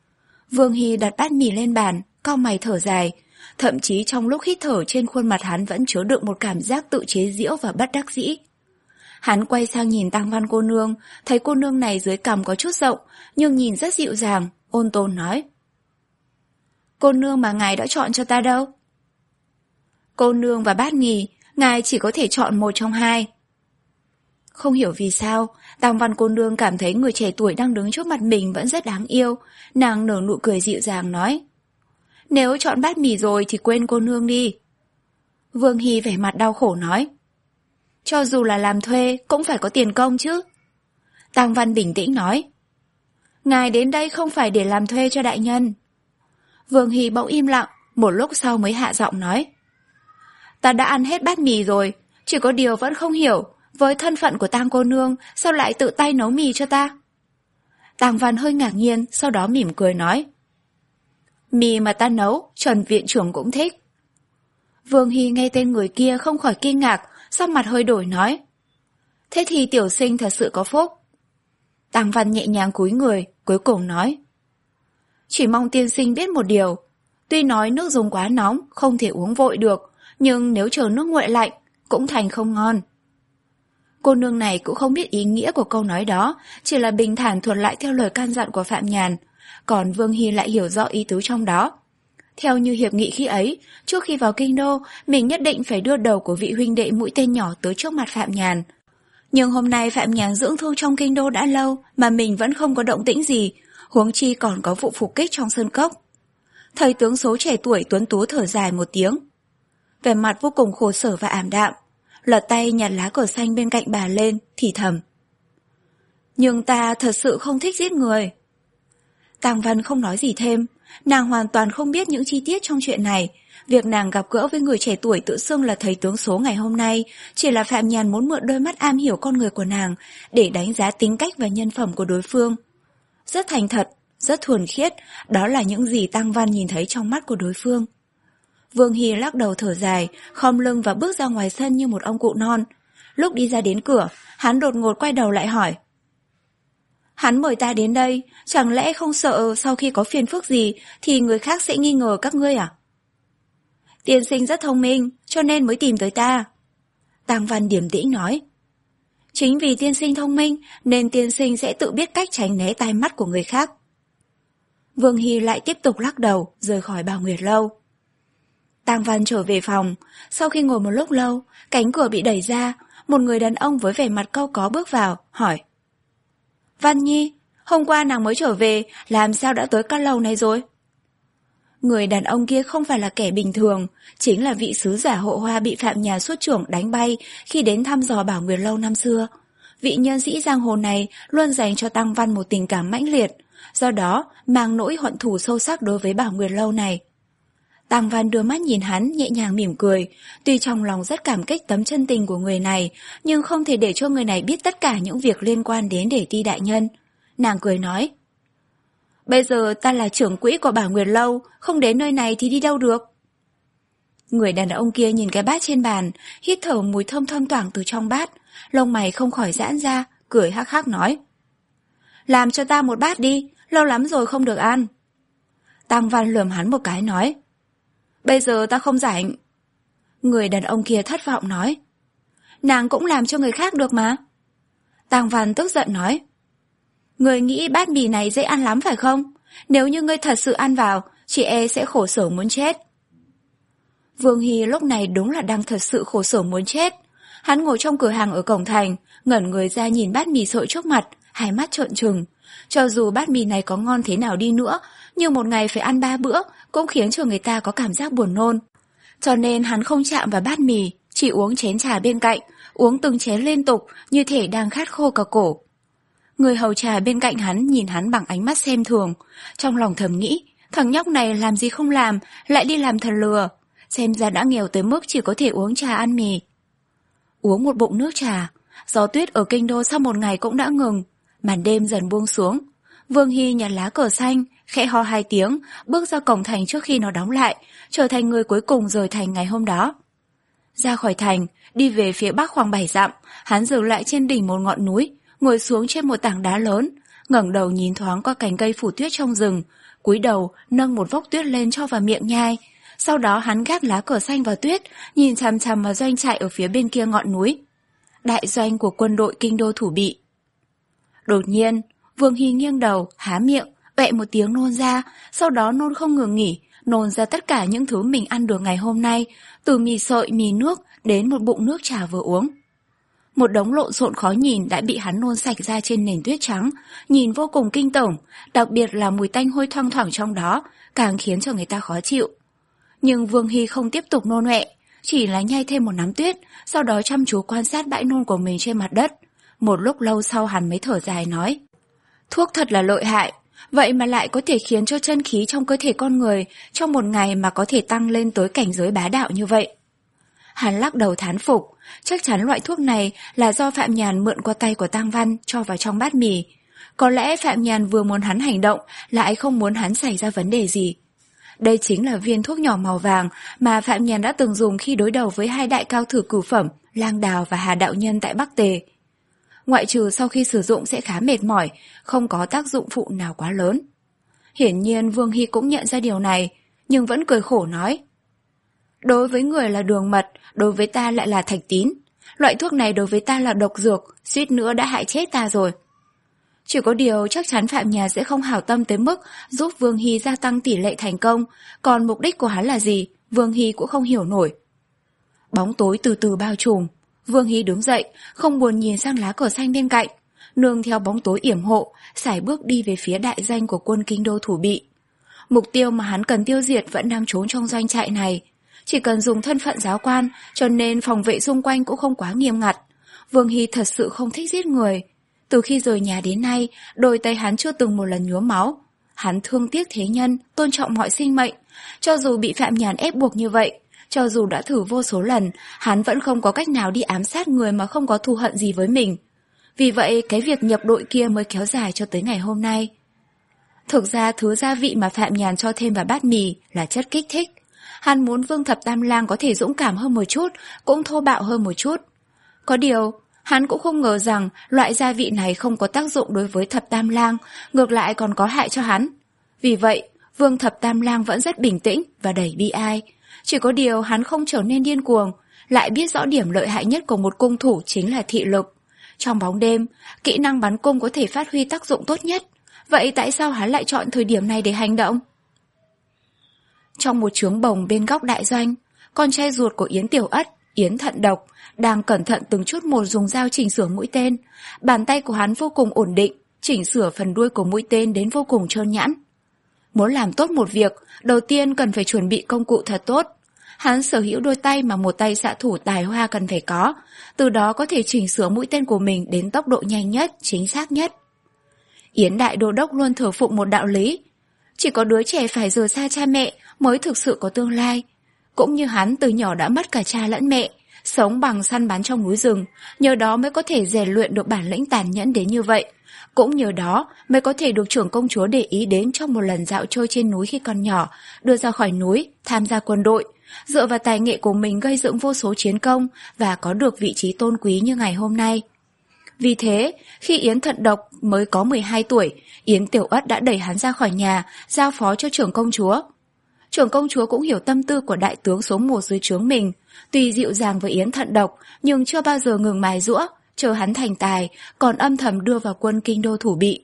Vương Hy đặt bát mì lên bàn, cau mày thở dài. Thậm chí trong lúc hít thở trên khuôn mặt hắn vẫn chứa đựng một cảm giác tự chế giễu và bất đắc dĩ. Hắn quay sang nhìn Tang Văn cô nương, thấy cô nương này dưới cằm có chút rộng, nhưng nhìn rất dịu dàng, ôn tồn nói.
Cô nương mà ngài đã chọn cho ta đâu? Cô nương và bát mì, ngài chỉ có thể chọn một trong hai. Không hiểu vì sao, Tang Văn cô nương cảm thấy người trẻ tuổi đang đứng trước mặt mình vẫn rất đáng yêu. Nàng nở nụ cười dịu dàng nói: Nếu chọn bát mì rồi thì quên cô nương đi. Vương Hy vẻ mặt đau khổ nói: Cho dù là làm thuê cũng phải có tiền công chứ. Tang Văn bình tĩnh nói: Ngài đến đây không phải để làm thuê cho đại nhân. Vương Hy bỗng im lặng, một lúc sau mới hạ giọng nói: Ta đã ăn hết bát mì rồi, chỉ có điều vẫn không hiểu, với thân phận của Tang cô nương sao lại tự tay nấu mì cho ta? Tang Văn hơi ngạc nhiên, sau đó mỉm cười nói: Mì mà ta nấu, Trần viện trưởng cũng thích. Vương Hy nghe tên người kia không khỏi kinh ngạc, sắc mặt hơi đổi nói: Thế thì tiểu sinh thật sự có phúc. Tang Văn nhẹ nhàng cúi người, cuối cùng nói: Chỉ mong tiên sinh biết một điều, tuy nói nước dùng quá nóng không thể uống vội được, nhưng nếu chờ nước nguội lạnh cũng thành không ngon. Cô nương này cũng không biết ý nghĩa của câu nói đó, chỉ là bình thản thuật lại theo lời can dặn của Phạm Nhàn, còn Vương Hy lại hiểu rõ ý tứ trong đó. Theo như hiệp nghị khi ấy, trước khi vào kinh đô, mình nhất định phải đưa đầu của vị huynh đệ mũi tên nhỏ tới trước mặt Phạm Nhàn. Nhưng hôm nay Phạm Nhàn dưỡng thương trong kinh đô đã lâu mà mình vẫn không có động tĩnh gì, huống chi còn có vụ phục kích trong sơn cốc. Thầy tướng số trẻ tuổi tuấn tú thở dài một tiếng, vẻ mặt vô cùng khổ sở và ảm đạm, lật tay nhặt lá cờ xanh bên cạnh bà lên, thì thầm: Nhưng ta thật sự không thích giết người. Tang Văn không nói gì thêm, nàng hoàn toàn không biết những chi tiết trong chuyện này. Việc nàng gặp gỡ với người trẻ tuổi tự xưng là thầy tướng số ngày hôm nay chỉ là Phạm Nhàn muốn mượn đôi mắt am hiểu con người của nàng để đánh giá tính cách và nhân phẩm của đối phương. Rất thành thật, rất thuần khiết, đó là những gì Tang Văn nhìn thấy trong mắt của đối phương. Vương Hy lắc đầu thở dài, khom lưng và bước ra ngoài sân như một ông cụ non. Lúc đi ra đến cửa, hắn đột ngột quay đầu lại hỏi: Hắn mời ta đến đây, chẳng lẽ không sợ sau khi có phiền phức gì thì người khác sẽ nghi ngờ các ngươi à? Tiên sinh rất thông minh, cho nên mới tìm tới ta. Tang Văn điềm tĩnh nói: Chính vì tiên sinh thông minh nên tiên sinh sẽ tự biết cách tránh né tai mắt của người khác. Vương Hy lại tiếp tục lắc đầu, rời khỏi Bảo Nguyệt Lâu. Tang Văn trở về phòng, sau khi ngồi một lúc lâu, cánh cửa bị đẩy ra, một người đàn ông với vẻ mặt cau có bước vào, hỏi: Văn Nhi, hôm qua nàng mới trở về, làm sao đã tới căn lầu này rồi? Người đàn ông kia không phải là kẻ bình thường, chính là vị sứ giả hộ hoa bị Phạm Nhàn xuất trưởng đánh bay khi đến thăm dò Bảo Nguyệt Lâu năm xưa. Vị nhân sĩ giang hồ này luôn dành cho Tang Văn một tình cảm mãnh liệt, do đó mang nỗi hận thù sâu sắc đối với Bảo Nguyệt Lâu này. Tang Văn đưa mắt nhìn hắn, nhẹ nhàng mỉm cười, tuy trong lòng rất cảm kích tấm chân tình của người này, nhưng không thể để cho người này biết tất cả những việc liên quan đến Để Ti đại nhân. Nàng cười nói: Bây giờ ta là trưởng quỹ của Bảo Nguyệt Lâu, không đến nơi này thì đi đâu được. Người đàn ông kia nhìn cái bát trên bàn, hít thở mùi thơm thơm thoảng từ trong bát, lông mày không khỏi giãn ra, cười hắc hắc nói: Làm cho ta một bát đi, lâu lắm rồi không được ăn. Tang Văn lườm hắn một cái nói: Bây giờ ta không rảnh. Người đàn ông kia thất vọng nói: Nàng cũng làm cho người khác được mà. Tang Văn tức giận nói: Người nghĩ bát mì này dễ ăn lắm phải không? Nếu như ngươi thật sự ăn vào, chị e sẽ khổ sở muốn chết. Vương Hy lúc này đúng là đang thật sự khổ sở muốn chết. Hắn ngồi trong cửa hàng ở cổng thành, ngẩn người ra nhìn bát mì sợi trước mặt, hai mắt trợn trừng. Cho dù bát mì này có ngon thế nào đi nữa, nhưng một ngày phải ăn ba bữa cũng khiến cho người ta có cảm giác buồn nôn. Cho nên hắn không chạm vào bát mì, chỉ uống chén trà bên cạnh, uống từng chén liên tục như thể đang khát khô cả cổ. Người hầu trà bên cạnh hắn nhìn hắn bằng ánh mắt xem thường, trong lòng thầm nghĩ, thằng nhóc này làm gì không làm, lại đi làm thần lừa, xem ra đã nghèo tới mức chỉ có thể uống trà ăn mì. Uống một bụng nước trà, gió tuyết ở kinh đô sau một ngày cũng đã ngừng, màn đêm dần buông xuống. Vương Hy nhặt lá cờ xanh, khẽ ho hai tiếng, bước ra cổng thành trước khi nó đóng lại, trở thành người cuối cùng rời thành ngày hôm đó. Ra khỏi thành, đi về phía bắc khoảng bảy dặm, hắn dừng lại trên đỉnh một ngọn núi, ngồi xuống trên một tảng đá lớn, ngẩng đầu nhìn thoáng qua cành cây phủ tuyết trong rừng, cúi đầu nâng một vốc tuyết lên cho vào miệng nhai. Sau đó hắn gác lá cờ xanh vào tuyết, nhìn chằm chằm vào doanh trại ở phía bên kia ngọn núi. Đại doanh của quân đội kinh đô thủ bị. Đột nhiên, Vương Hy nghiêng đầu, há miệng, vẹ một tiếng nôn ra, sau đó nôn không ngừng nghỉ, nôn ra tất cả những thứ mình ăn được ngày hôm nay, từ mì sợi, mì nước đến một bụng nước trà vừa uống. Một đống lộn xộn khó nhìn đã bị hắn nôn sạch ra trên nền tuyết trắng, nhìn vô cùng kinh tởm, đặc biệt là mùi tanh hôi thoang thoảng trong đó, càng khiến cho người ta khó chịu. Nhưng Vương Hy không tiếp tục nôn ọe, chỉ là nhai thêm một nắm tuyết, sau đó chăm chú quan sát bãi nôn của mình trên mặt đất. Một lúc lâu sau hắn mới thở dài nói: thuốc thật là lợi hại, vậy mà lại có thể khiến cho chân khí trong cơ thể con người trong một ngày mà có thể tăng lên tới cảnh giới bá đạo như vậy. Hắn lắc đầu thán phục, chắc chắn loại thuốc này là do Phạm Nhàn mượn qua tay của Tang Văn cho vào trong bát mì. Có lẽ Phạm Nhàn vừa muốn hắn hành động, lại không muốn hắn xảy ra vấn đề gì. Đây chính là viên thuốc nhỏ màu vàng mà Phạm Nhàn đã từng dùng khi đối đầu với hai đại cao thủ cửu phẩm, Lang Đào và Hà Đạo Nhân tại Bắc Tề. Ngoại trừ sau khi sử dụng sẽ khá mệt mỏi, không có tác dụng phụ nào quá lớn. Hiển nhiên Vương Hy cũng nhận ra điều này, nhưng vẫn cười khổ nói: đối với người là đường mật, đối với ta lại là thạch tín. Loại thuốc này đối với ta là độc dược, suýt nữa đã hại chết ta rồi. Chỉ có điều chắc chắn Phạm Nhàn sẽ không hảo tâm tới mức giúp Vương Hy gia tăng tỷ lệ thành công, còn mục đích của hắn là gì, Vương Hy cũng không hiểu nổi. Bóng tối từ từ bao trùm, Vương Hy đứng dậy, không buồn nhìn sang lá cờ xanh bên cạnh, nương theo bóng tối yểm hộ, sải bước đi về phía đại doanh của quân Kinh Đô Thủ Bị. Mục tiêu mà hắn cần tiêu diệt vẫn đang trốn trong doanh trại này. Chỉ cần dùng thân phận giáo quan, cho nên phòng vệ xung quanh cũng không quá nghiêm ngặt. Vương Hy thật sự không thích giết người. Từ khi rời nhà đến nay, đôi tay hắn chưa từng một lần nhuốm máu. Hắn thương tiếc thế nhân, tôn trọng mọi sinh mệnh. Cho dù bị Phạm Nhàn ép buộc như vậy, cho dù đã thử vô số lần, hắn vẫn không có cách nào đi ám sát người mà không có thù hận gì với mình. Vì vậy, cái việc nhập đội kia mới kéo dài cho tới ngày hôm nay. Thực ra, thứ gia vị mà Phạm Nhàn cho thêm vào bát mì là chất kích thích. Hắn muốn Vương Thập Tam Lang có thể dũng cảm hơn một chút, cũng thô bạo hơn một chút. Có điều, hắn cũng không ngờ rằng loại gia vị này không có tác dụng đối với Thập Tam Lang, ngược lại còn có hại cho hắn. Vì vậy, Vương Thập Tam Lang vẫn rất bình tĩnh và đầy bi ai. Chỉ có điều hắn không trở nên điên cuồng, lại biết rõ điểm lợi hại nhất của một cung thủ chính là thị lực. Trong bóng đêm, kỹ năng bắn cung có thể phát huy tác dụng tốt nhất. Vậy tại sao hắn lại chọn thời điểm này để hành động? Trong một trướng bồng bên góc đại doanh, con trai ruột của Yến Tiểu Ất, Yến Thận Độc, đang cẩn thận từng chút một dùng dao chỉnh sửa mũi tên. Bàn tay của hắn vô cùng ổn định, chỉnh sửa phần đuôi của mũi tên đến vô cùng trơn nhẵn. Muốn làm tốt một việc, đầu tiên cần phải chuẩn bị công cụ thật tốt. Hắn sở hữu đôi tay mà một tay xạ thủ tài hoa cần phải có, từ đó có thể chỉnh sửa mũi tên của mình đến tốc độ nhanh nhất, chính xác nhất. Yến Đại Đô Đốc luôn thờ phụng một đạo lý: chỉ có đứa trẻ phải rời xa cha mẹ mới thực sự có tương lai. Cũng như hắn từ nhỏ đã mất cả cha lẫn mẹ, sống bằng săn bắn trong núi rừng, nhờ đó mới có thể rèn luyện được bản lĩnh tàn nhẫn đến như vậy. Cũng nhờ đó mới có thể được trưởng công chúa để ý đến trong một lần dạo chơi trên núi khi còn nhỏ, đưa ra khỏi núi, tham gia quân đội, dựa vào tài nghệ của mình gây dựng vô số chiến công và có được vị trí tôn quý như ngày hôm nay. Vì thế, khi Yến Thận Độc mới có mười hai tuổi, Yến Tiểu Ất đã đẩy hắn ra khỏi nhà, giao phó cho trưởng công chúa. Trưởng công chúa cũng hiểu tâm tư của đại tướng số một dưới trướng mình, tuy dịu dàng với Yến Thận Độc nhưng chưa bao giờ ngừng mài giũa, chờ hắn thành tài, còn âm thầm đưa vào quân Kinh Đô Thủ Bị.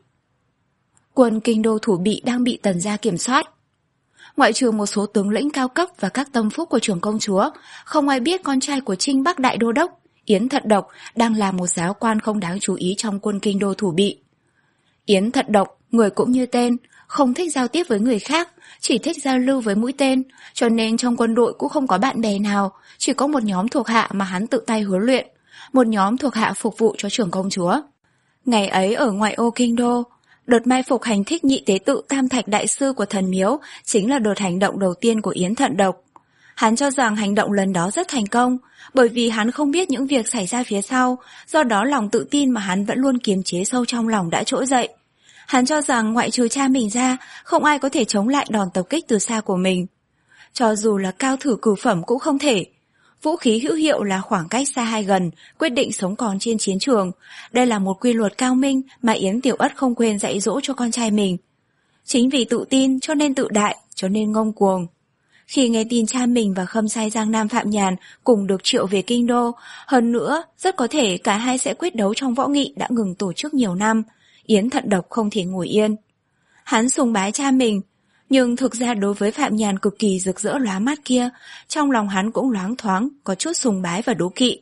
Quân Kinh Đô Thủ Bị đang bị Tần gia kiểm soát. Ngoại trừ một số tướng lĩnh cao cấp và các tâm phúc của trưởng công chúa, không ai biết con trai của Trinh Bắc Đại Đô Đốc, Yến Thận Độc, đang là một giáo quan không đáng chú ý trong quân Kinh Đô Thủ Bị. Yến Thận Độc, người cũng như tên, không thích giao tiếp với người khác, chỉ thích giao lưu với mũi tên, cho nên trong quân đội cũng không có bạn bè nào, chỉ có một nhóm thuộc hạ mà hắn tự tay huấn luyện, một nhóm thuộc hạ phục vụ cho trưởng công chúa. Ngày ấy ở ngoại ô Kinh Đô, đợt mai phục hành thích nhị tế tự Tam Thạch Đại Sư của thần miếu chính là đợt hành động đầu tiên của Yến Thận Độc. Hắn cho rằng hành động lần đó rất thành công, bởi vì hắn không biết những việc xảy ra phía sau, do đó lòng tự tin mà hắn vẫn luôn kiềm chế sâu trong lòng đã trỗi dậy. Hắn cho rằng ngoại trừ cha mình ra, không ai có thể chống lại đòn tập kích từ xa của mình. Cho dù là cao thủ cửu phẩm cũng không thể. Vũ khí hữu hiệu là khoảng cách xa hay gần, quyết định sống còn trên chiến trường. Đây là một quy luật cao minh mà Yến Tiểu Ất không quên dạy dỗ cho con trai mình. Chính vì tự tin cho nên tự đại, cho nên ngông cuồng. Khi nghe tin cha mình và khâm sai Giang Nam Phạm Nhàn cùng được triệu về Kinh Đô, hơn nữa, rất có thể cả hai sẽ quyết đấu trong võ nghị đã ngừng tổ chức nhiều năm, Yến Thận Độc không thể ngồi yên. Hắn sùng bái cha mình, Nhưng thực ra đối với Phạm Nhàn cực kỳ rực rỡ lóa mắt kia, trong lòng hắn cũng loáng thoáng, có chút sùng bái và đố kỵ.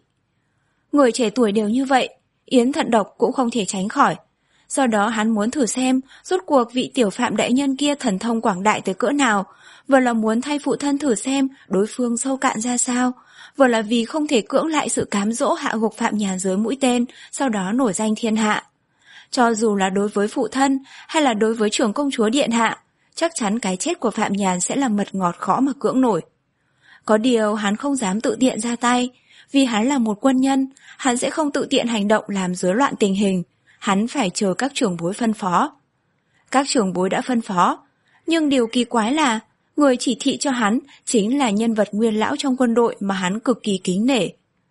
Người trẻ tuổi đều như vậy, Yến Thận Độc cũng không thể tránh khỏi. Do đó hắn muốn thử xem rốt cuộc vị tiểu Phạm đại nhân kia thần thông quảng đại tới cỡ nào, vừa là muốn thay phụ thân thử xem đối phương sâu cạn ra sao, vừa là vì không thể cưỡng lại sự cám dỗ hạ gục Phạm Nhàn dưới mũi tên, sau đó nổi danh thiên hạ. Cho dù là đối với phụ thân hay là đối với trưởng công chúa điện hạ, chắc chắn cái chết của Phạm Nhàn sẽ là mật ngọt khó mà cưỡng nổi. Có điều hắn không dám tự tiện ra tay, vì hắn là một quân nhân, hắn sẽ không tự tiện hành động làm rối loạn tình hình, hắn phải chờ các trưởng bối phân phó. Các trưởng bối đã phân phó, nhưng điều kỳ quái là người chỉ thị cho hắn chính là nhân vật nguyên lão trong quân đội mà hắn cực kỳ kính nể.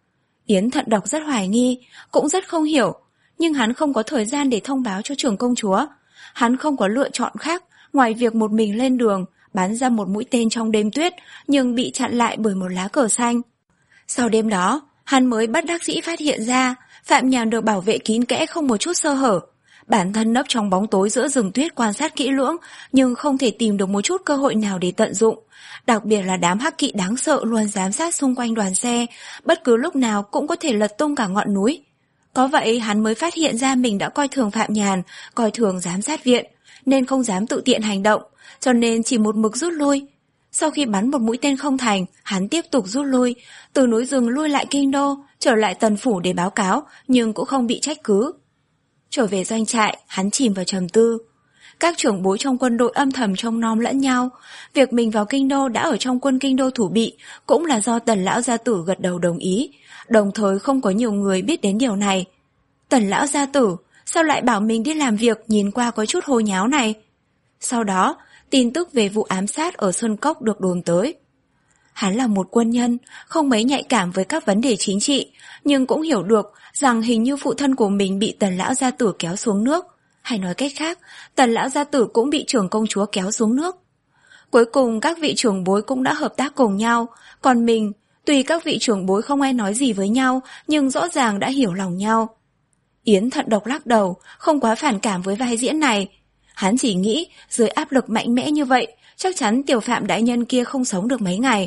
Yến Thận Độc rất hoài nghi, cũng rất không hiểu, nhưng hắn không có thời gian để thông báo cho trưởng công chúa. Hắn không có lựa chọn khác ngoài việc một mình lên đường, bắn ra một mũi tên trong đêm tuyết, nhưng bị chặn lại bởi một lá cờ xanh. Sau đêm đó, hắn mới bất đắc dĩ phát hiện ra Phạm Nhàn được bảo vệ kín kẽ không một chút sơ hở. Bản thân nấp trong bóng tối giữa rừng tuyết quan sát kỹ lưỡng, nhưng không thể tìm được một chút cơ hội nào để tận dụng. Đặc biệt là đám hắc kỵ đáng sợ luôn giám sát xung quanh đoàn xe, bất cứ lúc nào cũng có thể lật tung cả ngọn núi. Có vậy hắn mới phát hiện ra mình đã coi thường Phạm Nhàn, coi thường giám sát viện, nên không dám tự tiện hành động, cho nên chỉ một mực rút lui. Sau khi bắn một mũi tên không thành, hắn tiếp tục rút lui, từ núi rừng lui lại kinh đô, trở lại Tần phủ để báo cáo, nhưng cũng không bị trách cứ. Trở về doanh trại, hắn chìm vào trầm tư. Các trưởng bối trong quân đội âm thầm trông nom lẫn nhau, việc mình vào kinh đô đã ở trong quân kinh đô thủ bị cũng là do Tần lão gia tử gật đầu đồng ý, đồng thời không có nhiều người biết đến điều này. Tần lão gia tử, sao lại bảo mình đi làm việc nhìn qua có chút hồ nháo này? Sau đó, tin tức về vụ ám sát ở Sơn Cốc được đồn tới. Hắn là một quân nhân, không mấy nhạy cảm với các vấn đề chính trị, nhưng cũng hiểu được rằng hình như phụ thân của mình bị Tần lão gia tử kéo xuống nước. Hay nói cách khác, Tần lão gia tử cũng bị trưởng công chúa kéo xuống nước. Cuối cùng các vị trưởng bối cũng đã hợp tác cùng nhau, còn mình, tuy các vị trưởng bối không ai nói gì với nhau, nhưng rõ ràng đã hiểu lòng nhau. Yến Thận Độc lắc đầu, không quá phản cảm với vai diễn này. Hắn chỉ nghĩ dưới áp lực mạnh mẽ như vậy, chắc chắn tiểu Phạm đại nhân kia không sống được mấy ngày.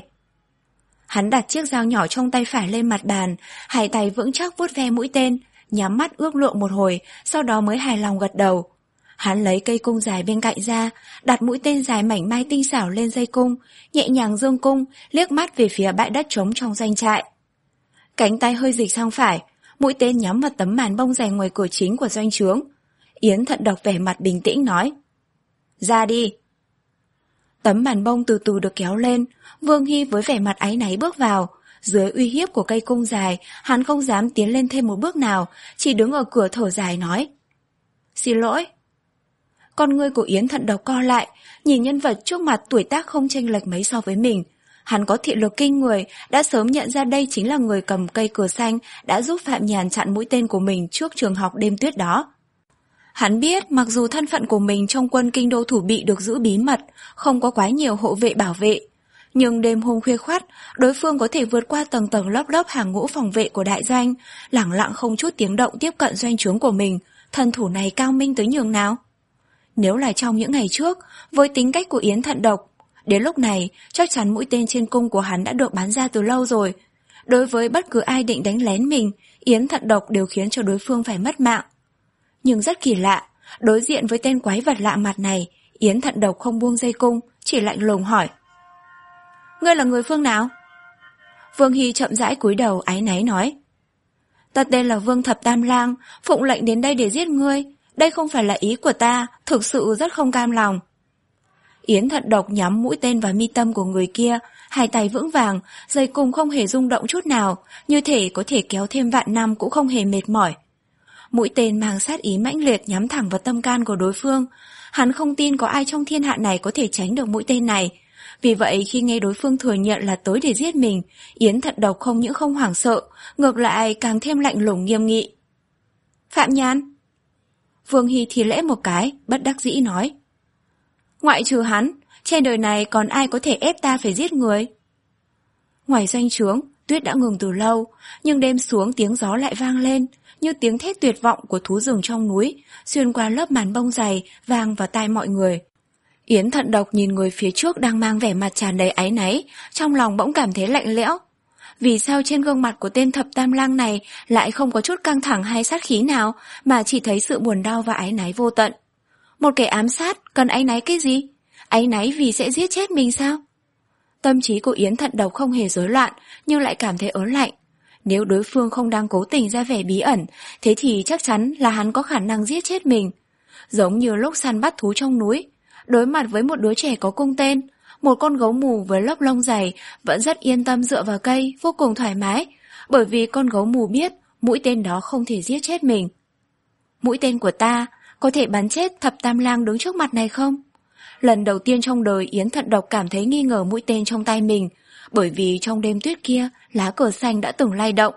Hắn đặt chiếc dao nhỏ trong tay phải lên mặt bàn, hai tay vững chắc vuốt ve mũi tên, nhắm mắt ước lượng một hồi, sau đó mới hài lòng gật đầu. Hắn lấy cây cung dài bên cạnh ra, đặt mũi tên dài mảnh mai tinh xảo lên dây cung, nhẹ nhàng dương cung, liếc mắt về phía bãi đất trống trong doanh trại. Cánh tay hơi dịch sang phải, mũi tên nhắm vào tấm màn bông dày ngoài cửa chính của doanh trướng. Yến Thận Độc vẻ mặt bình tĩnh nói: "Ra đi." Tấm màn bông từ từ được kéo lên, Vương Hy với vẻ mặt áy náy bước vào. Dưới uy hiếp của cây cung dài, hắn không dám tiến lên thêm một bước nào, chỉ đứng ở cửa thở dài nói: "Xin lỗi." Con ngươi của Yến Thận Độc co lại, nhìn nhân vật trước mặt tuổi tác không chênh lệch mấy so với mình. Hắn có thị lực kinh người, đã sớm nhận ra đây chính là người cầm cây cờ xanh đã giúp Phạm Nhàn chặn mũi tên của mình trước trường học đêm tuyết đó. Hắn biết mặc dù thân phận của mình trong quân kinh đô thủ bị được giữ bí mật, không có quá nhiều hộ vệ bảo vệ, nhưng đêm hôm khuya khoắt, đối phương có thể vượt qua tầng tầng lớp lớp hàng ngũ phòng vệ của đại doanh, lẳng lặng không chút tiếng động tiếp cận doanh trướng của mình, thân thủ này cao minh tới nhường nào. Nếu là trong những ngày trước, với tính cách của Yến Thận Độc, đến lúc này chắc chắn mũi tên trên cung của hắn đã được bắn ra từ lâu rồi. Đối với bất cứ ai định đánh lén mình, Yến Thận Độc đều khiến cho đối phương phải mất mạng. Nhưng rất kỳ lạ, đối diện với tên quái vật lạ mặt này, Yến Thận Độc không buông dây cung, chỉ lạnh lùng hỏi: "Ngươi là người phương nào?" Vương Hy chậm rãi cúi đầu áy náy nói: "Ta tên là Vương Thập Tam Lang, phụng lệnh đến đây để giết ngươi. Đây không phải là ý của ta, thực sự rất không cam lòng." Yến Thận Độc nhắm mũi tên vào mi tâm của người kia, hai tay vững vàng, dây cung không hề rung động chút nào, như thể có thể kéo thêm vạn năm cũng không hề mệt mỏi. Mũi tên mang sát ý mãnh liệt nhắm thẳng vào tâm can của đối phương. Hắn không tin có ai trong thiên hạ này có thể tránh được mũi tên này. Vì vậy khi nghe đối phương thừa nhận là tới để giết mình, Yến Thận Độc không những không hoảng sợ, ngược lại càng thêm lạnh lùng nghiêm nghị. "Phạm Nhàn." Vương Hy thi lễ một cái, bất đắc dĩ nói: "Ngoại trừ hắn, trên đời này còn ai có thể ép ta phải giết người?" Ngoài doanh trướng, tuyết đã ngừng từ lâu, nhưng đêm xuống tiếng gió lại vang lên, như tiếng thét tuyệt vọng của thú rừng trong núi, xuyên qua lớp màn bông dày, vang vào tai mọi người. Yến Thận Độc nhìn người phía trước đang mang vẻ mặt tràn đầy áy náy, trong lòng bỗng cảm thấy lạnh lẽo. Vì sao trên gương mặt của tên thập tam lang này lại không có chút căng thẳng hay sát khí nào, mà chỉ thấy sự buồn đau và áy náy vô tận? Một kẻ ám sát cần áy náy cái gì? Áy náy vì sẽ giết chết mình sao? Tâm trí của Yến Thận Độc không hề rối loạn, nhưng lại cảm thấy ớn lạnh. Nếu đối phương không đang cố tình ra vẻ bí ẩn, thế thì chắc chắn là hắn có khả năng giết chết mình. Giống như lúc săn bắt thú trong núi, đối mặt với một đứa trẻ có cung tên, một con gấu mù với lớp lông dày vẫn rất yên tâm dựa vào cây, vô cùng thoải mái, bởi vì con gấu mù biết mũi tên đó không thể giết chết mình. Mũi tên của ta có thể bắn chết thập tam lang đứng trước mặt này không? Lần đầu tiên trong đời Yến Thận Độc cảm thấy nghi ngờ mũi tên trong tay mình, bởi vì trong đêm tuyết kia, lá cờ xanh đã từng lay động.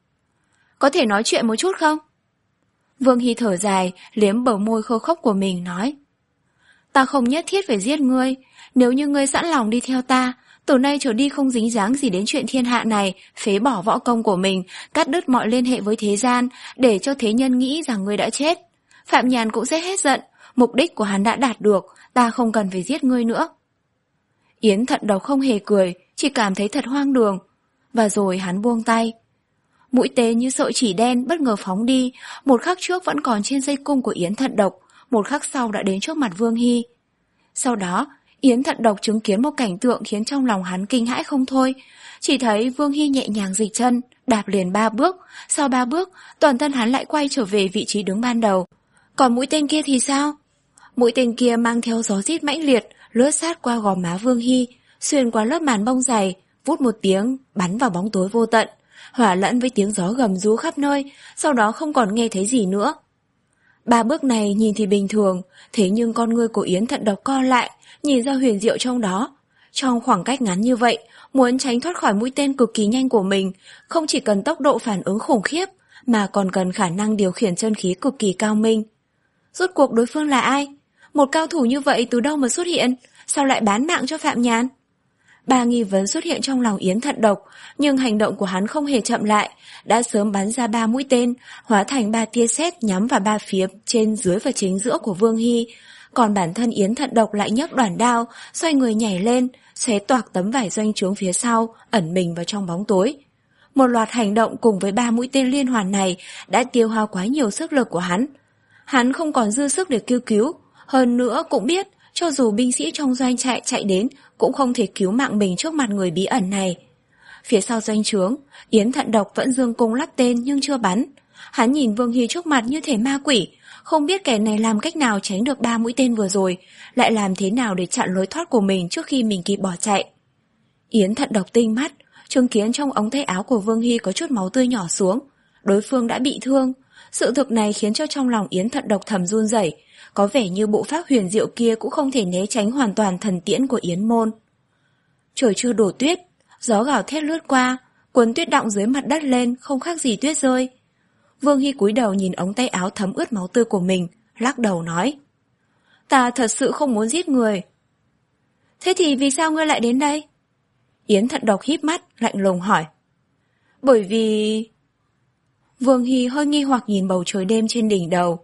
Có thể nói chuyện một chút không? Vương Hy thở dài, liếm bờ môi khô khốc của mình nói. Ta không nhất thiết phải giết ngươi, nếu như ngươi sẵn lòng đi theo ta, từ nay trở đi không dính dáng gì đến chuyện thiên hạ này, phế bỏ võ công của mình, cắt đứt mọi liên hệ với thế gian, để cho thế nhân nghĩ rằng ngươi đã chết. Phạm Nhàn cũng sẽ hết giận, mục đích của hắn đã đạt được, ta không cần phải giết ngươi nữa. Yến Thận Độc không hề cười, chỉ cảm thấy thật hoang đường. Và rồi hắn buông tay. Mũi tên như sợi chỉ đen bất ngờ phóng đi, một khắc trước vẫn còn trên dây cung của Yến Thận Độc, một khắc sau đã đến trước mặt Vương Hy. Sau đó, Yến Thận Độc chứng kiến một cảnh tượng khiến trong lòng hắn kinh hãi không thôi. Chỉ thấy Vương Hy nhẹ nhàng dịch chân, đạp liền ba bước, sau ba bước, toàn thân hắn lại quay trở về vị trí đứng ban đầu. Còn mũi tên kia thì sao? Mũi tên kia mang theo gió rít mãnh liệt, lướt sát qua gò má Vương Hy, xuyên qua lớp màn bông dày, vút một tiếng, bắn vào bóng tối vô tận, hòa lẫn với tiếng gió gầm rú khắp nơi, sau đó không còn nghe thấy gì nữa. Ba bước này nhìn thì bình thường, thế nhưng con ngươi của Yến Thận Độc co lại, nhìn ra huyền diệu trong đó. Trong khoảng cách ngắn như vậy, muốn tránh thoát khỏi mũi tên cực kỳ nhanh của mình, không chỉ cần tốc độ phản ứng khủng khiếp, mà còn cần khả năng điều khiển chân khí cực kỳ cao minh. Rốt cuộc đối phương là ai? Một cao thủ như vậy từ đâu mà xuất hiện? Sao lại bán mạng cho Phạm Nhàn? Ba nghi vấn xuất hiện trong lòng Yến Thận Độc, nhưng hành động của hắn không hề chậm lại, đã sớm bắn ra ba mũi tên, hóa thành ba tia sét nhắm vào ba phía trên, dưới và chính giữa của Vương Hy. Còn bản thân Yến Thận Độc lại nhấc đoản đao, xoay người nhảy lên, xé toạc tấm vải doanh trướng phía sau, ẩn mình vào trong bóng tối. Một loạt hành động cùng với ba mũi tên liên hoàn này đã tiêu hao quá nhiều sức lực của hắn. Hắn không còn dư sức để kêu cứu, hơn nữa cũng biết cho dù binh sĩ trong doanh trại chạy đến cũng không thể cứu mạng mình trước mặt người bí ẩn này. Phía sau doanh trướng, Yến Thận Độc vẫn giương cung lắp tên nhưng chưa bắn. Hắn nhìn Vương Hy trước mặt như thể ma quỷ, không biết kẻ này làm cách nào tránh được ba mũi tên vừa rồi, lại làm thế nào để chặn lối thoát của mình trước khi mình kịp bỏ chạy. Yến Thận Độc tinh mắt, chứng kiến trong ống tay áo của Vương Hy có chút máu tươi nhỏ xuống. Đối phương đã bị thương. Sự thực này khiến cho trong lòng Yến Thận Độc thầm run rẩy, có vẻ như bộ pháp huyền diệu kia cũng không thể né tránh hoàn toàn thần tiễn của Yến môn. Trời chưa đổ tuyết, gió gào thét lướt qua, cuốn tuyết đọng dưới mặt đất lên không khác gì tuyết rơi. Vương Hy cúi đầu nhìn ống tay áo thấm ướt máu tươi của mình, lắc đầu nói: Ta thật sự không muốn giết người. Thế thì vì sao ngươi lại đến đây? Yến Thận Độc híp mắt, lạnh lùng hỏi. Bởi vì... Vương Hy hơi nghi hoặc nhìn bầu trời đêm trên đỉnh đầu.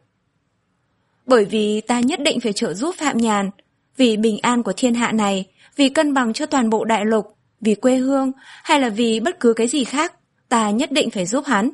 Bởi vì ta nhất định phải trợ giúp Phạm Nhàn, vì bình an của thiên hạ này, vì cân bằng cho toàn bộ đại lục, vì quê hương, hay là vì bất cứ cái gì khác, ta nhất định phải giúp hắn.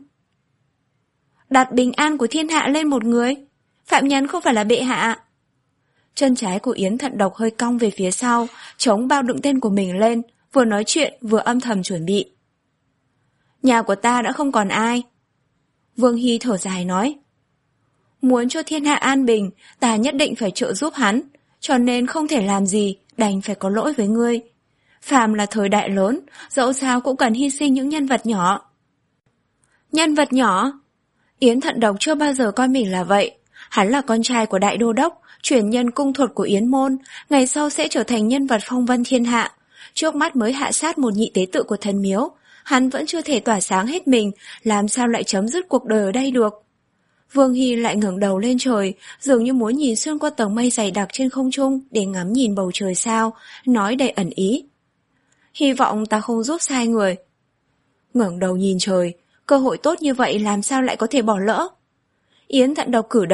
Đặt bình an của thiên hạ lên một người, Phạm Nhàn không phải là bệ hạ. Chân trái của Yến Thận Độc hơi cong về phía sau, chống bao đựng tên của mình lên, vừa nói chuyện vừa âm thầm chuẩn bị. Nhà của ta đã không còn ai. Vương Hy thở dài nói. Muốn cho thiên hạ an bình, ta nhất định phải trợ giúp hắn, cho nên không thể làm gì, đành phải có lỗi với ngươi. Phàm là thời đại lớn, dẫu sao cũng cần hy sinh những nhân vật nhỏ. Nhân vật nhỏ? Yến Thận Độc chưa bao giờ coi mình là vậy. Hắn là con trai của đại đô đốc, truyền nhân cung thuật của Yến môn, ngày sau sẽ trở thành nhân vật phong vân thiên hạ. Trước mắt mới hạ sát một nhị tế tự của thần miếu, hắn vẫn chưa thể tỏa sáng hết mình, làm sao lại chấm dứt cuộc đời ở đây được. Vương Hy lại ngẩng đầu lên trời, dường như muốn nhìn xuyên qua tầng mây dày đặc trên không trung để ngắm nhìn bầu trời sao, nói đầy ẩn ý. Hy vọng ta không giúp sai người. Ngẩng đầu nhìn trời, cơ hội tốt như vậy làm sao lại có thể bỏ lỡ. Yến Thận Độc cử động,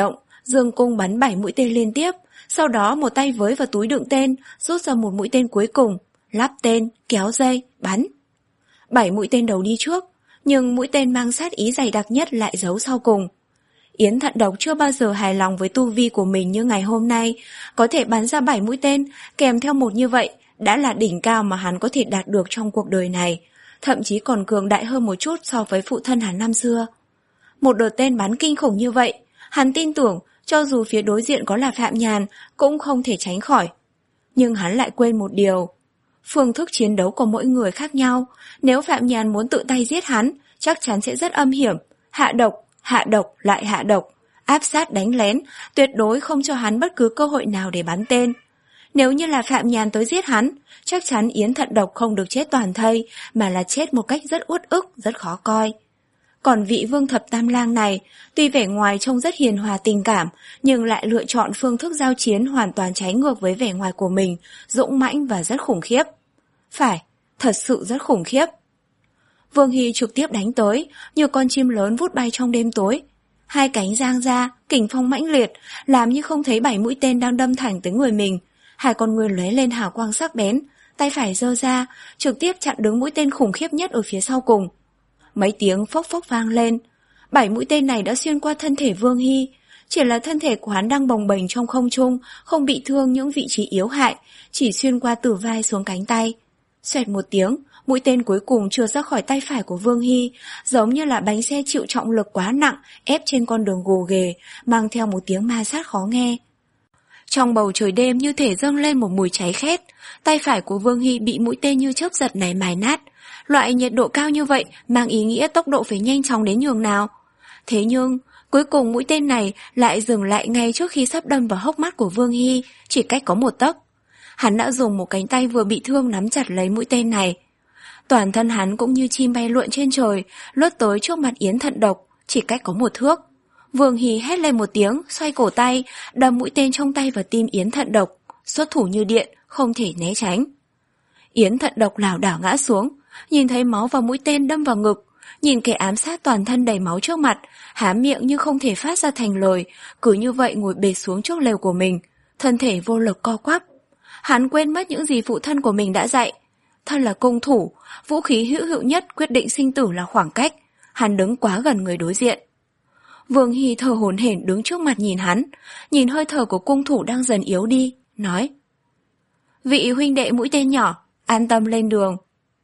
dương cung bắn bảy mũi tên liên tiếp, sau đó một tay với vào túi đựng tên, rút ra một mũi tên cuối cùng, lắp tên, kéo dây, bắn. Bảy mũi tên đầu đi trước, nhưng mũi tên mang sát ý dày đặc nhất lại giấu sau cùng. Yến Thận Độc chưa bao giờ hài lòng với tu vi của mình như ngày hôm nay, có thể bắn ra bảy mũi tên, kèm theo một như vậy, đã là đỉnh cao mà hắn có thể đạt được trong cuộc đời này, thậm chí còn cường đại hơn một chút so với phụ thân hắn năm xưa. Một đợt tên bắn kinh khủng như vậy, hắn tin tưởng cho dù phía đối diện có là Phạm Nhàn cũng không thể tránh khỏi. Nhưng hắn lại quên một điều. Phương thức chiến đấu của mỗi người khác nhau, nếu Phạm Nhàn muốn tự tay giết hắn, chắc chắn sẽ rất âm hiểm, hạ độc, hạ độc lại hạ độc, áp sát đánh lén, tuyệt đối không cho hắn bất cứ cơ hội nào để bắn tên. Nếu như là Phạm Nhàn tới giết hắn, chắc chắn Yến Thận Độc không được chết toàn thây, mà là chết một cách rất uất ức, rất khó coi. Còn vị Vương Thập Tam Lang này, tuy vẻ ngoài trông rất hiền hòa tình cảm, nhưng lại lựa chọn phương thức giao chiến hoàn toàn trái ngược với vẻ ngoài của mình, dũng mãnh và rất khủng khiếp. Phải, thật sự rất khủng khiếp. Vương Hy trực tiếp đánh tới, như con chim lớn vút bay trong đêm tối. Hai cánh giang ra, kình phong mãnh liệt, làm như không thấy bảy mũi tên đang đâm thẳng tới người mình. Hai con người lóe lên hào quang sắc bén, tay phải giơ ra, trực tiếp chặn đứng mũi tên khủng khiếp nhất ở phía sau cùng. Mấy tiếng phốc phốc vang lên, bảy mũi tên này đã xuyên qua thân thể Vương Hy, chỉ là thân thể của hắn đang bồng bềnh trong không trung, không bị thương những vị trí yếu hại, chỉ xuyên qua từ vai xuống cánh tay. Xoẹt một tiếng, mũi tên cuối cùng trượt ra khỏi tay phải của Vương Hy, giống như là bánh xe chịu trọng lực quá nặng ép trên con đường gồ ghề, mang theo một tiếng ma sát khó nghe. Trong bầu trời đêm như thể dâng lên một mùi cháy khét, tay phải của Vương Hy bị mũi tên như chớp giật này mài nát. Loại nhiệt độ cao như vậy mang ý nghĩa tốc độ phải nhanh chóng đến nhường nào. Thế nhưng, cuối cùng mũi tên này lại dừng lại ngay trước khi sắp đâm vào hốc mắt của Vương Hy, chỉ cách có một tấc. Hắn đã dùng một cánh tay vừa bị thương nắm chặt lấy mũi tên này. Toàn thân hắn cũng như chim bay lượn trên trời, lướt tới trước mặt Yến Thận Độc, chỉ cách có một thước. Vương Hy hét lên một tiếng, xoay cổ tay, đâm mũi tên trong tay vào tim Yến Thận Độc, xuất thủ như điện, không thể né tránh. Yến Thận Độc lảo đảo ngã xuống, nhìn thấy máu và mũi tên đâm vào ngực, nhìn kẻ ám sát toàn thân đầy máu trước mặt, há miệng nhưng không thể phát ra thành lời, cứ như vậy ngồi bệt xuống trước lều của mình, thân thể vô lực co quắp. Hắn quên mất những gì phụ thân của mình đã dạy. Thân là cung thủ, vũ khí hữu hiệu nhất quyết định sinh tử là khoảng cách. Hắn đứng quá gần người đối diện. Vương Hy thở hổn hển đứng trước mặt nhìn hắn, nhìn hơi thở của cung thủ đang dần yếu đi, nói: "Vị huynh đệ mũi tên nhỏ, an tâm lên đường."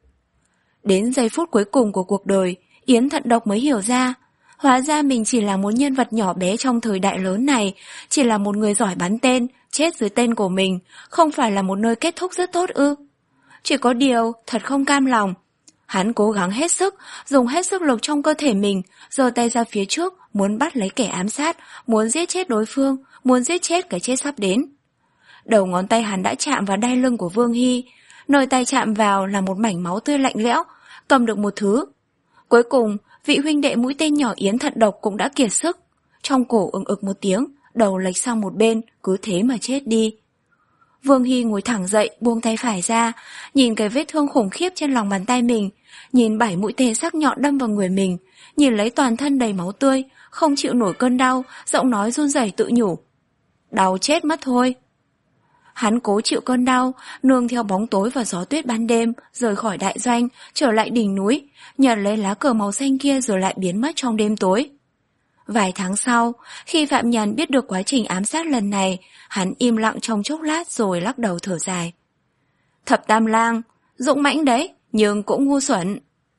Đến giây phút cuối cùng của cuộc đời, Yến Thận Độc mới hiểu ra, hóa ra mình chỉ là một nhân vật nhỏ bé trong thời đại lớn này, chỉ là một người giỏi bắn tên, chết dưới tên của mình, không phải là một nơi kết thúc rất tốt ư? Chỉ có điều, thật không cam lòng. Hắn cố gắng hết sức, dùng hết sức lực trong cơ thể mình, giơ tay ra phía trước, muốn bắt lấy kẻ ám sát, muốn giết chết đối phương, muốn giết chết cái chết sắp đến. Đầu ngón tay hắn đã chạm vào đai lưng của Vương Hy, nơi tay chạm vào là một mảnh máu tươi lạnh lẽo, cầm được một thứ. Cuối cùng, vị huynh đệ mũi tên nhỏ Yến Thận Độc cũng đã kiệt sức, trong cổ ừng ực một tiếng, đầu lệch sang một bên, cứ thế mà chết đi. Vương Hy ngồi thẳng dậy, buông tay phải ra, nhìn cái vết thương khủng khiếp trên lòng bàn tay mình, nhìn bảy mũi tên sắc nhọn đâm vào người mình, nhìn lấy toàn thân đầy máu tươi, không chịu nổi cơn đau, giọng nói run rẩy tự nhủ: "Đau chết mất thôi." Hắn cố chịu cơn đau, nương theo bóng tối và gió tuyết ban đêm, rời khỏi đại doanh, trở lại đỉnh núi, nhận lấy lá cờ màu xanh kia rồi lại biến mất trong đêm tối. Vài tháng sau, khi Phạm Nhàn biết được quá trình ám sát lần này, hắn im lặng trong chốc lát rồi lắc đầu thở dài. Thập Tam Lang, dũng mãnh đấy, nhưng cũng ngu xuẩn.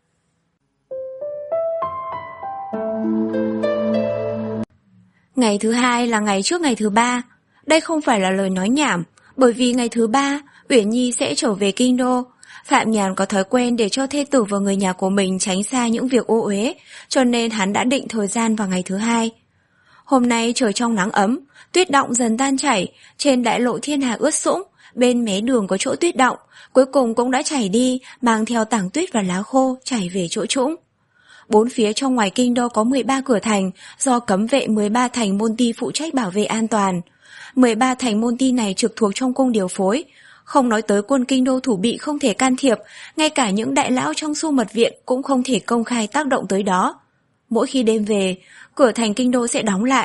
Ngày thứ hai là ngày trước ngày thứ ba. Đây không phải là lời nói nhảm, bởi vì ngày thứ ba, Uyển Nhi sẽ trở về kinh đô. Phạm Nhàn có thói quen để cho thê tử và người nhà của mình tránh xa những việc ô uế, cho nên hắn đã định thời gian vào ngày thứ hai. Hôm nay trời trong nắng ấm, tuyết động dần tan chảy, trên đại lộ thiên hà ướt sũng, bên mé đường có chỗ tuyết động, cuối cùng cũng đã chảy đi, mang theo tảng tuyết và lá khô chảy về chỗ trũng. Bốn phía trong ngoài kinh đô có mười ba cửa thành, do cấm vệ mười ba thành môn ti phụ trách bảo vệ an toàn. mười ba thành môn ti này trực thuộc trong cung điều phối, không nói tới quân kinh đô thủ bị không thể can thiệp, ngay cả những đại lão trong Xu Mật Viện cũng không thể công khai tác động tới đó. Mỗi khi đêm về, cửa thành kinh đô sẽ đóng lại.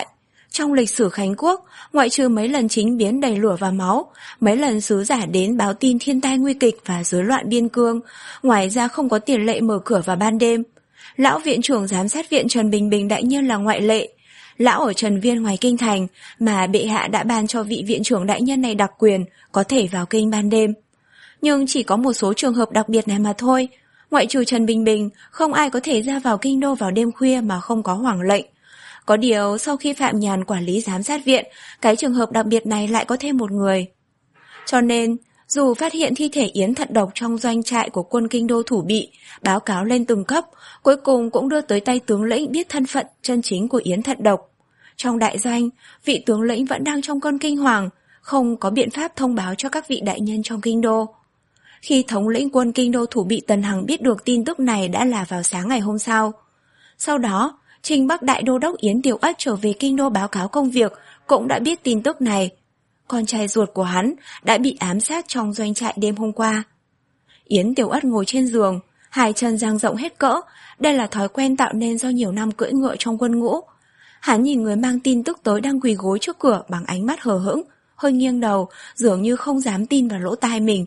Trong lịch sử Khánh Quốc, ngoại trừ mấy lần chính biến đầy lửa và máu, mấy lần sứ giả đến báo tin thiên tai nguy kịch và rối loạn biên cương, ngoài ra không có tiền lệ mở cửa vào ban đêm. Lão viện trưởng giám sát viện Trần Bình Bình đại nhân là ngoại lệ. Lão ở Trần Viên ngoài kinh thành, mà bệ hạ đã ban cho vị viện trưởng đại nhân này đặc quyền, có thể vào kinh ban đêm. Nhưng chỉ có một số trường hợp đặc biệt này mà thôi. Ngoại trừ Trần Bình Bình, không ai có thể ra vào kinh đô vào đêm khuya mà không có hoàng lệnh. Có điều sau khi Phạm Nhàn quản lý giám sát viện, cái trường hợp đặc biệt này lại có thêm một người. Cho nên, dù phát hiện thi thể Yến thận độc trong doanh trại của quân kinh đô Thủ Bị, báo cáo lên từng cấp, cuối cùng cũng đưa tới tay tướng lĩnh biết thân phận chân chính của Yến thận độc. Trong đại doanh, vị tướng lĩnh vẫn đang trong cơn kinh hoàng, không có biện pháp thông báo cho các vị đại nhân trong kinh đô. Khi thống lĩnh quân kinh đô Thủ Bị Tần Hằng biết được tin tức này đã là vào sáng ngày hôm sau. Sau đó, Trình Bắc Đại Đô đốc Yến Tiểu Ất trở về kinh đô báo cáo công việc, cũng đã biết tin tức này. Con trai ruột của hắn đã bị ám sát trong doanh trại đêm hôm qua. Yến Tiểu Ất ngồi trên giường, hai chân dang rộng hết cỡ, đây là thói quen tạo nên do nhiều năm cưỡi ngựa trong quân ngũ. Hắn nhìn người mang tin tức tới đang quỳ gối trước cửa bằng ánh mắt hờ hững, hơi nghiêng đầu, dường như không dám tin vào lỗ tai mình.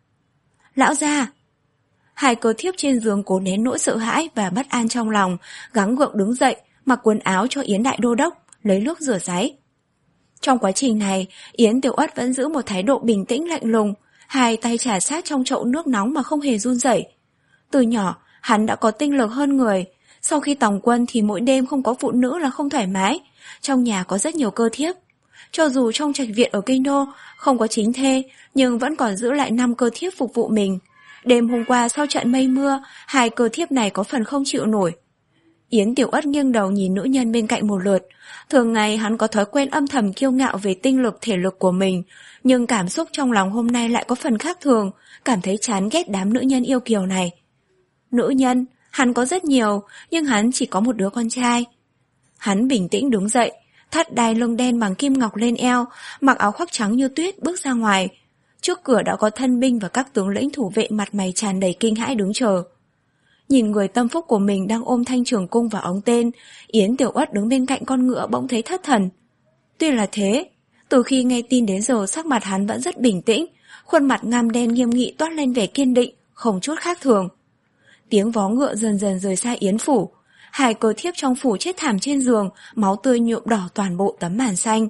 Lão gia! Hai cơ thiếp trên giường cố nén nỗi sợ hãi và bất an trong lòng, gắng gượng đứng dậy, mặc quần áo cho Yến Đại Đô đốc, lấy nước rửa ráy. Trong quá trình này, Yến Tiểu Ất vẫn giữ một thái độ bình tĩnh lạnh lùng, hai tay trà sát trong chậu nước nóng mà không hề run rẩy. Từ nhỏ, hắn đã có tinh lực hơn người. Sau khi tòng quân thì mỗi đêm không có phụ nữ là không thoải mái. Trong nhà có rất nhiều cơ thiếp. Cho dù trong trạch viện ở kinh đô không có chính thê, nhưng vẫn còn giữ lại năm cơ thiếp phục vụ mình. Đêm hôm qua sau trận mây mưa, hai cơ thiếp này có phần không chịu nổi. Yến Tiểu Ất nghiêng đầu nhìn nữ nhân bên cạnh một lượt. Thường ngày hắn có thói quen âm thầm kiêu ngạo về tinh lực thể lực của mình, nhưng cảm xúc trong lòng hôm nay lại có phần khác thường, cảm thấy chán ghét đám nữ nhân yêu kiều này. Nữ nhân, hắn có rất nhiều, nhưng hắn chỉ có một đứa con trai. Hắn bình tĩnh đứng dậy, thắt đai lưng đen bằng kim ngọc lên eo, mặc áo khoác trắng như tuyết bước ra ngoài. Trước cửa đã có thân binh và các tướng lĩnh thủ vệ mặt mày tràn đầy kinh hãi đứng chờ. Nhìn người tâm phúc của mình đang ôm thanh trường cung và ống tên, Yến Tiểu Ất đứng bên cạnh con ngựa bỗng thấy thất thần. Tuy là thế, từ khi nghe tin đến giờ sắc mặt hắn vẫn rất bình tĩnh, khuôn mặt ngăm đen nghiêm nghị toát lên vẻ kiên định, không chút khác thường. Tiếng vó ngựa dần dần rời xa Yến phủ, hai cơ thiếp trong phủ chết thảm trên giường, máu tươi nhuộm đỏ toàn bộ tấm màn xanh.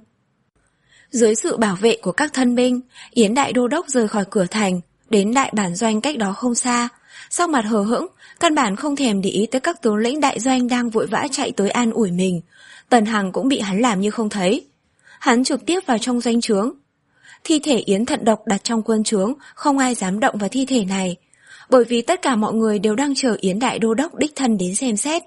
Dưới sự bảo vệ của các thân binh, Yến Đại Đô đốc rời khỏi cửa thành, đến đại bản doanh cách đó không xa. Sắc mặt hờ hững, căn bản không thèm để ý tới các tướng lĩnh đại doanh đang vội vã chạy tới an ủi mình. Tần Hằng cũng bị hắn làm như không thấy. Hắn trực tiếp vào trong doanh trướng. Thi thể Yến thận độc đặt trong quân trướng, không ai dám động vào thi thể này, bởi vì tất cả mọi người đều đang chờ Yến Đại Đô đốc đích thân đến xem xét.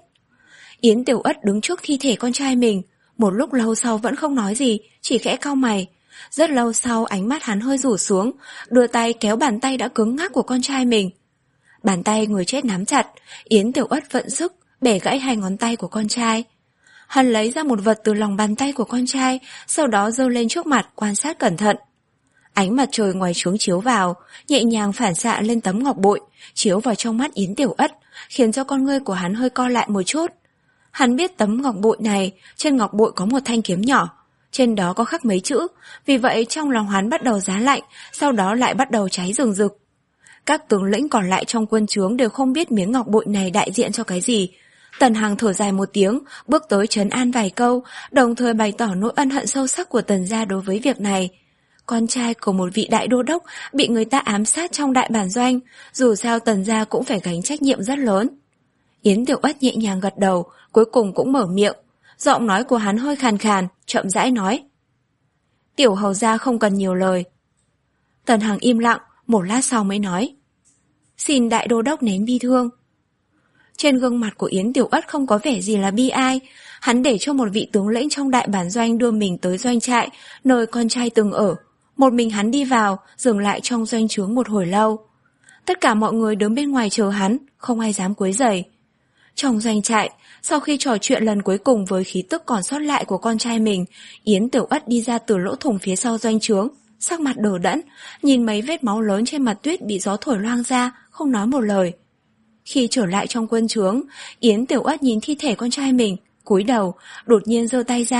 Yến Tiểu Ất đứng trước thi thể con trai mình, một lúc lâu sau vẫn không nói gì, chỉ khẽ cau mày. Rất lâu sau ánh mắt hắn hơi rủ xuống, đưa tay kéo bàn tay đã cứng ngắc của con trai mình. Bàn tay người chết nắm chặt, Yến Tiểu Ất vận sức, bẻ gãy hai ngón tay của con trai. Hắn lấy ra một vật từ lòng bàn tay của con trai, sau đó giơ lên trước mặt quan sát cẩn thận. Ánh mặt trời ngoài trướng chiếu vào, nhẹ nhàng phản xạ lên tấm ngọc bội, chiếu vào trong mắt Yến Tiểu Ất, khiến cho con ngươi của hắn hơi co lại một chút. Hắn biết tấm ngọc bội này, trên ngọc bội có một thanh kiếm nhỏ, trên đó có khắc mấy chữ, vì vậy trong lòng hắn bắt đầu giá lạnh, sau đó lại bắt đầu cháy rừng rực. Các tướng lĩnh còn lại trong quân trướng đều không biết miếng ngọc bội này đại diện cho cái gì. Tần Hằng thở dài một tiếng, bước tới trấn an vài câu, đồng thời bày tỏ nỗi ân hận sâu sắc của Tần gia đối với việc này. Con trai của một vị đại đô đốc bị người ta ám sát trong đại bản doanh, dù sao Tần gia cũng phải gánh trách nhiệm rất lớn. Yến Tiểu Ất nhẹ nhàng gật đầu, cuối cùng cũng mở miệng. Giọng nói của hắn hơi khàn khàn, chậm rãi nói. Tiểu hầu gia không cần nhiều lời. Tần Hằng im lặng, một lát sau mới nói. Xin đại đô đốc nén bi thương. Trên gương mặt của Yến Tiểu Ất không có vẻ gì là bi ai. Hắn để cho một vị tướng lĩnh trong đại bản doanh đưa mình tới doanh trại, nơi con trai từng ở. Một mình hắn đi vào, dừng lại trong doanh trướng một hồi lâu. Tất cả mọi người đứng bên ngoài chờ hắn, không ai dám quấy rầy. Trong doanh trại, sau khi trò chuyện lần cuối cùng với khí tức còn sót lại của con trai mình, Yến Tiểu Ất đi ra từ lỗ thủng phía sau doanh trướng, sắc mặt đờ đẫn, nhìn mấy vết máu lớn trên mặt tuyết bị gió thổi loang ra, không nói một lời. Khi trở lại trong quân trướng, Yến Tiểu Ất nhìn thi thể con trai mình, cúi đầu, đột nhiên giơ tay ra,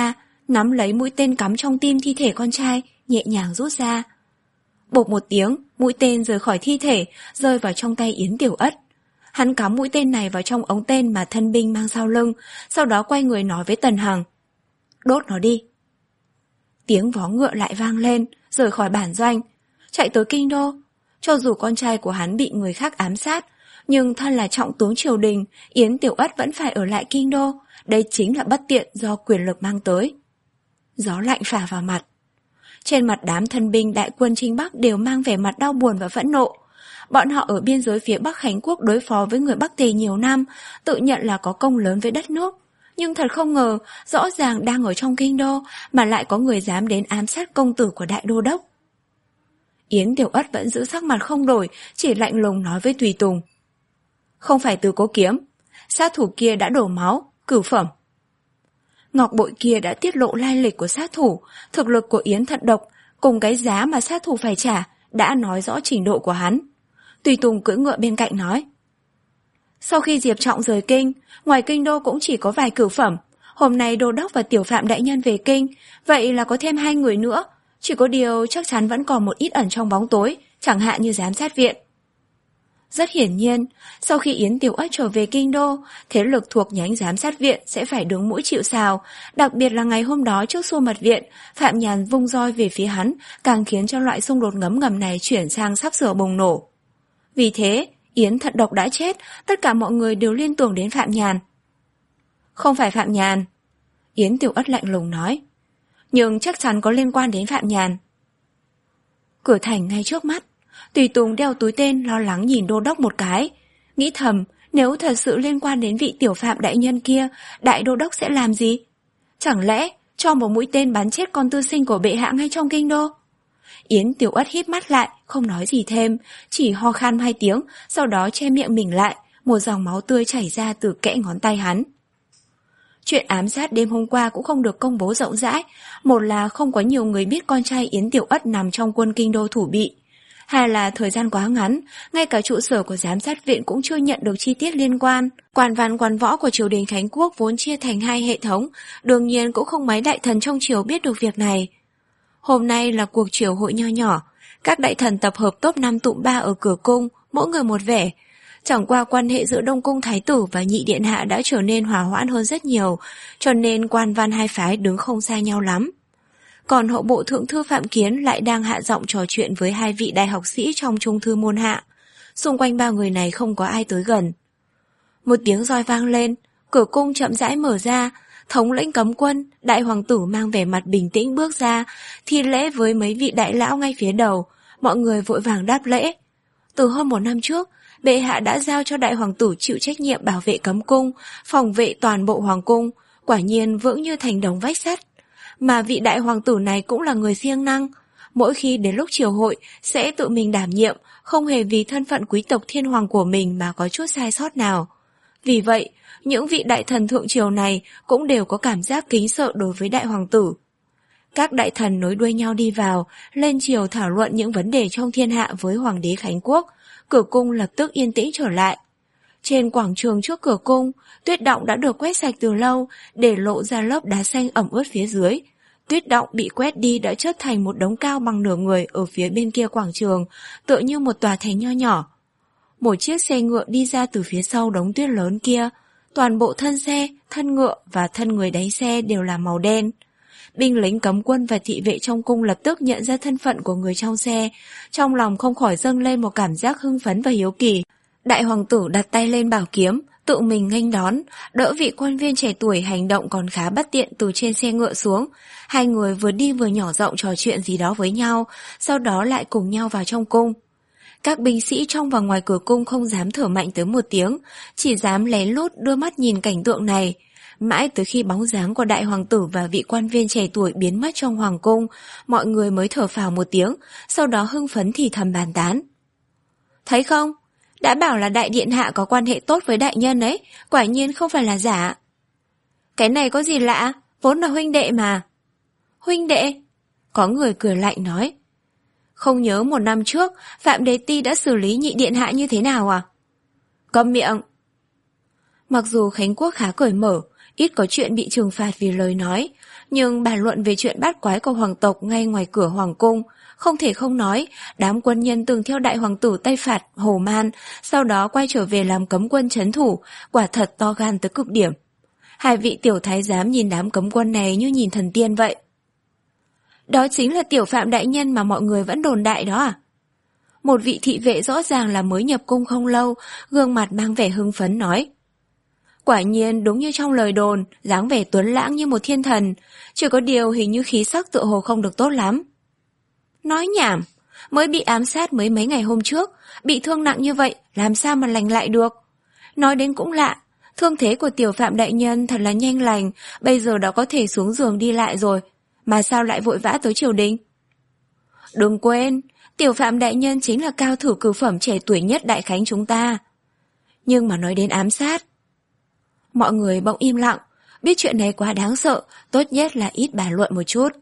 nắm lấy mũi tên cắm trong tim thi thể con trai, nhẹ nhàng rút ra. Bộp một tiếng, mũi tên rời khỏi thi thể, rơi vào trong tay Yến Tiểu Ất. Hắn cắm mũi tên này vào trong ống tên mà thân binh mang sau lưng, sau đó quay người nói với Tần Hằng. Đốt nó đi. Tiếng vó ngựa lại vang lên, rời khỏi bản doanh, chạy tới kinh đô. Cho dù con trai của hắn bị người khác ám sát, nhưng thân là trọng tướng triều đình, Yến Tiểu Ất vẫn phải ở lại kinh đô. Đây chính là bất tiện do quyền lực mang tới. Gió lạnh phả vào mặt. Trên mặt đám thân binh đại quân Trinh Bắc đều mang vẻ mặt đau buồn và phẫn nộ. Bọn họ ở biên giới phía Bắc Khánh Quốc đối phó với người Bắc Tề nhiều năm, tự nhận là có công lớn với đất nước. Nhưng thật không ngờ, rõ ràng đang ở trong kinh đô mà lại có người dám đến ám sát công tử của đại đô đốc. Yến Tiểu Ất vẫn giữ sắc mặt không đổi, chỉ lạnh lùng nói với Tùy Tùng. Không phải Từ Cố Kiếm, sát thủ kia đã đổ máu, cửu phẩm. Ngọc bội kia đã tiết lộ lai lịch của sát thủ, thực lực của Yến Thận Độc, cùng cái giá mà sát thủ phải trả, đã nói rõ trình độ của hắn. Tùy Tùng cưỡi ngựa bên cạnh nói. Sau khi Diệp Trọng rời kinh, ngoài kinh đô cũng chỉ có vài cửu phẩm. Hôm nay đô đốc và tiểu phạm đại nhân về kinh, vậy là có thêm hai người nữa. Chỉ có điều chắc chắn vẫn còn một ít ẩn trong bóng tối, chẳng hạn như giám sát viện. Rất hiển nhiên, sau khi Yến Tiểu Ất trở về kinh đô, thế lực thuộc nhánh giám sát viện sẽ phải đứng mũi chịu sào, đặc biệt là ngày hôm đó trước xua mật viện, Phạm Nhàn vung roi về phía hắn, càng khiến cho loại xung đột ngấm ngầm này chuyển sang sắp sửa bùng nổ. Vì thế, Yến Thận Độc đã chết, tất cả mọi người đều liên tưởng đến Phạm Nhàn. Không phải Phạm Nhàn, Yến Tiểu Ất lạnh lùng nói, nhưng chắc chắn có liên quan đến Phạm Nhàn. Cửa thành ngay trước mắt, Tùy Tùng đeo túi tên lo lắng nhìn đô đốc một cái, nghĩ thầm nếu thật sự liên quan đến vị tiểu phạm đại nhân kia, đại đô đốc sẽ làm gì? Chẳng lẽ cho một mũi tên bắn chết con tư sinh của bệ hạ ngay trong kinh đô? Yến Tiểu Ất híp mắt lại, không nói gì thêm, chỉ ho khan hai tiếng, sau đó che miệng mình lại, một dòng máu tươi chảy ra từ kẽ ngón tay hắn. Chuyện ám sát đêm hôm qua cũng không được công bố rộng rãi, một là không có nhiều người biết con trai Yến Tiểu Ất nằm trong quân kinh đô thủ bị, hai là thời gian quá ngắn, ngay cả trụ sở của giám sát viện cũng chưa nhận được chi tiết liên quan. Quan văn quan võ của triều đình Khánh Quốc vốn chia thành hai hệ thống, đương nhiên cũng không mấy đại thần trong triều biết được việc này. Hôm nay là cuộc triều hội nho nhỏ, các đại thần tập hợp top năm tụm ba ở cửa cung, mỗi người một vẻ. Chẳng qua quan hệ giữa Đông Cung Thái tử và Nhị Điện Hạ đã trở nên hòa hoãn hơn rất nhiều, cho nên quan văn hai phái đứng không xa nhau lắm. Còn hậu bộ thượng thư Phạm Kiến lại đang hạ giọng trò chuyện với hai vị đại học sĩ trong trung thư môn hạ. Xung quanh ba người này không có ai tới gần. Một tiếng roi vang lên, cửa cung chậm rãi mở ra, thống lĩnh cấm quân, đại hoàng tử mang vẻ mặt bình tĩnh bước ra, thi lễ với mấy vị đại lão ngay phía đầu, mọi người vội vàng đáp lễ. Từ hơn một năm trước, bệ hạ đã giao cho đại hoàng tử chịu trách nhiệm bảo vệ cấm cung, phòng vệ toàn bộ hoàng cung, quả nhiên vững như thành đống vách sắt. Mà vị đại hoàng tử này cũng là người siêng năng, mỗi khi đến lúc triều hội sẽ tự mình đảm nhiệm, không hề vì thân phận quý tộc thiên hoàng của mình mà có chút sai sót nào. Vì vậy, những vị đại thần thượng triều này cũng đều có cảm giác kính sợ đối với đại hoàng tử. Các đại thần nối đuôi nhau đi vào, lên triều thảo luận những vấn đề trong thiên hạ với hoàng đế Khánh Quốc, cửa cung lập tức yên tĩnh trở lại. Trên quảng trường trước cửa cung, tuyết đọng đã được quét sạch từ lâu, để lộ ra lớp đá xanh ẩm ướt phía dưới. Tuyết đọng bị quét đi đã chất thành một đống cao bằng nửa người ở phía bên kia quảng trường, tựa như một tòa thành nho nhỏ. Một chiếc xe ngựa đi ra từ phía sau đống tuyết lớn kia, toàn bộ thân xe, thân ngựa và thân người đáy xe đều là màu đen. Binh lính cấm quân và thị vệ trong cung lập tức nhận ra thân phận của người trong xe, trong lòng không khỏi dâng lên một cảm giác hưng phấn và hiếu kỳ. Đại hoàng tử đặt tay lên bảo kiếm, tự mình nghênh đón, đỡ vị quan viên trẻ tuổi hành động còn khá bất tiện từ trên xe ngựa xuống. Hai người vừa đi vừa nhỏ giọng trò chuyện gì đó với nhau, sau đó lại cùng nhau vào trong cung. Các binh sĩ trong và ngoài cửa cung không dám thở mạnh tới một tiếng, chỉ dám lén lút đưa mắt nhìn cảnh tượng này. Mãi tới khi bóng dáng của đại hoàng tử và vị quan viên trẻ tuổi biến mất trong hoàng cung, mọi người mới thở phào một tiếng, sau đó hưng phấn thì thầm bàn tán. Thấy không? Đã bảo là đại điện hạ có quan hệ tốt với đại nhân ấy, quả nhiên không phải là giả. Cái này có gì lạ, vốn là huynh đệ mà. Huynh đệ? Có người cười lạnh nói. Không nhớ một năm trước, Phạm Đế Ti đã xử lý Nhị điện hạ như thế nào à? Câm miệng. Mặc dù Khánh Quốc khá cởi mở, ít có chuyện bị trừng phạt vì lời nói, nhưng bàn luận về chuyện bát quái của hoàng tộc ngay ngoài cửa hoàng cung, không thể không nói, đám quân nhân từng theo đại hoàng tử Tây Phạt, Hồ Man, sau đó quay trở về làm cấm quân trấn thủ, quả thật to gan tới cực điểm. Hai vị tiểu thái giám nhìn đám cấm quân này như nhìn thần tiên vậy. Đó chính là tiểu Phạm đại nhân mà mọi người vẫn đồn đại đó à? Một vị thị vệ rõ ràng là mới nhập cung không lâu, gương mặt mang vẻ hưng phấn nói. Quả nhiên đúng như trong lời đồn, dáng vẻ tuấn lãng như một thiên thần, chỉ có điều hình như khí sắc tựa hồ không được tốt lắm. Nói nhảm, mới bị ám sát mới mấy ngày hôm trước, bị thương nặng như vậy, làm sao mà lành lại được? Nói đến cũng lạ, thương thế của tiểu Phạm đại nhân thật là nhanh lành, bây giờ đã có thể xuống giường đi lại rồi, mà sao lại vội vã tới triều đình? Đừng quên, tiểu Phạm đại nhân chính là cao thủ cửu phẩm trẻ tuổi nhất đại khánh chúng ta. Nhưng mà nói đến ám sát, mọi người bỗng im lặng, biết chuyện này quá đáng sợ, tốt nhất là ít bàn luận một chút.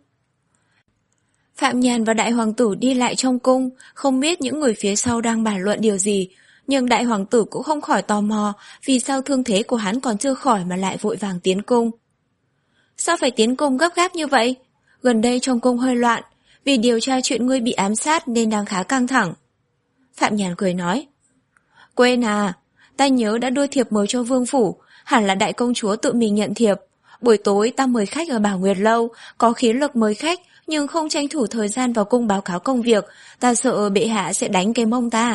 Phạm Nhàn và đại hoàng tử đi lại trong cung, không biết những người phía sau đang bàn luận điều gì, nhưng đại hoàng tử cũng không khỏi tò mò vì sao thương thế của hắn còn chưa khỏi mà lại vội vàng tiến cung. Sao phải tiến cung gấp gáp như vậy? Gần đây trong cung hơi loạn, vì điều tra chuyện ngươi bị ám sát nên đang khá căng thẳng. Phạm Nhàn cười nói. Quên à, ta nhớ đã đưa thiệp mời cho vương phủ, hẳn là đại công chúa tự mình nhận thiệp. Buổi tối ta mời khách ở Bảo Nguyệt Lâu, có khí lực mời khách nhưng không tranh thủ thời gian vào cung báo cáo công việc, ta sợ bệ hạ sẽ đánh cái mông ta.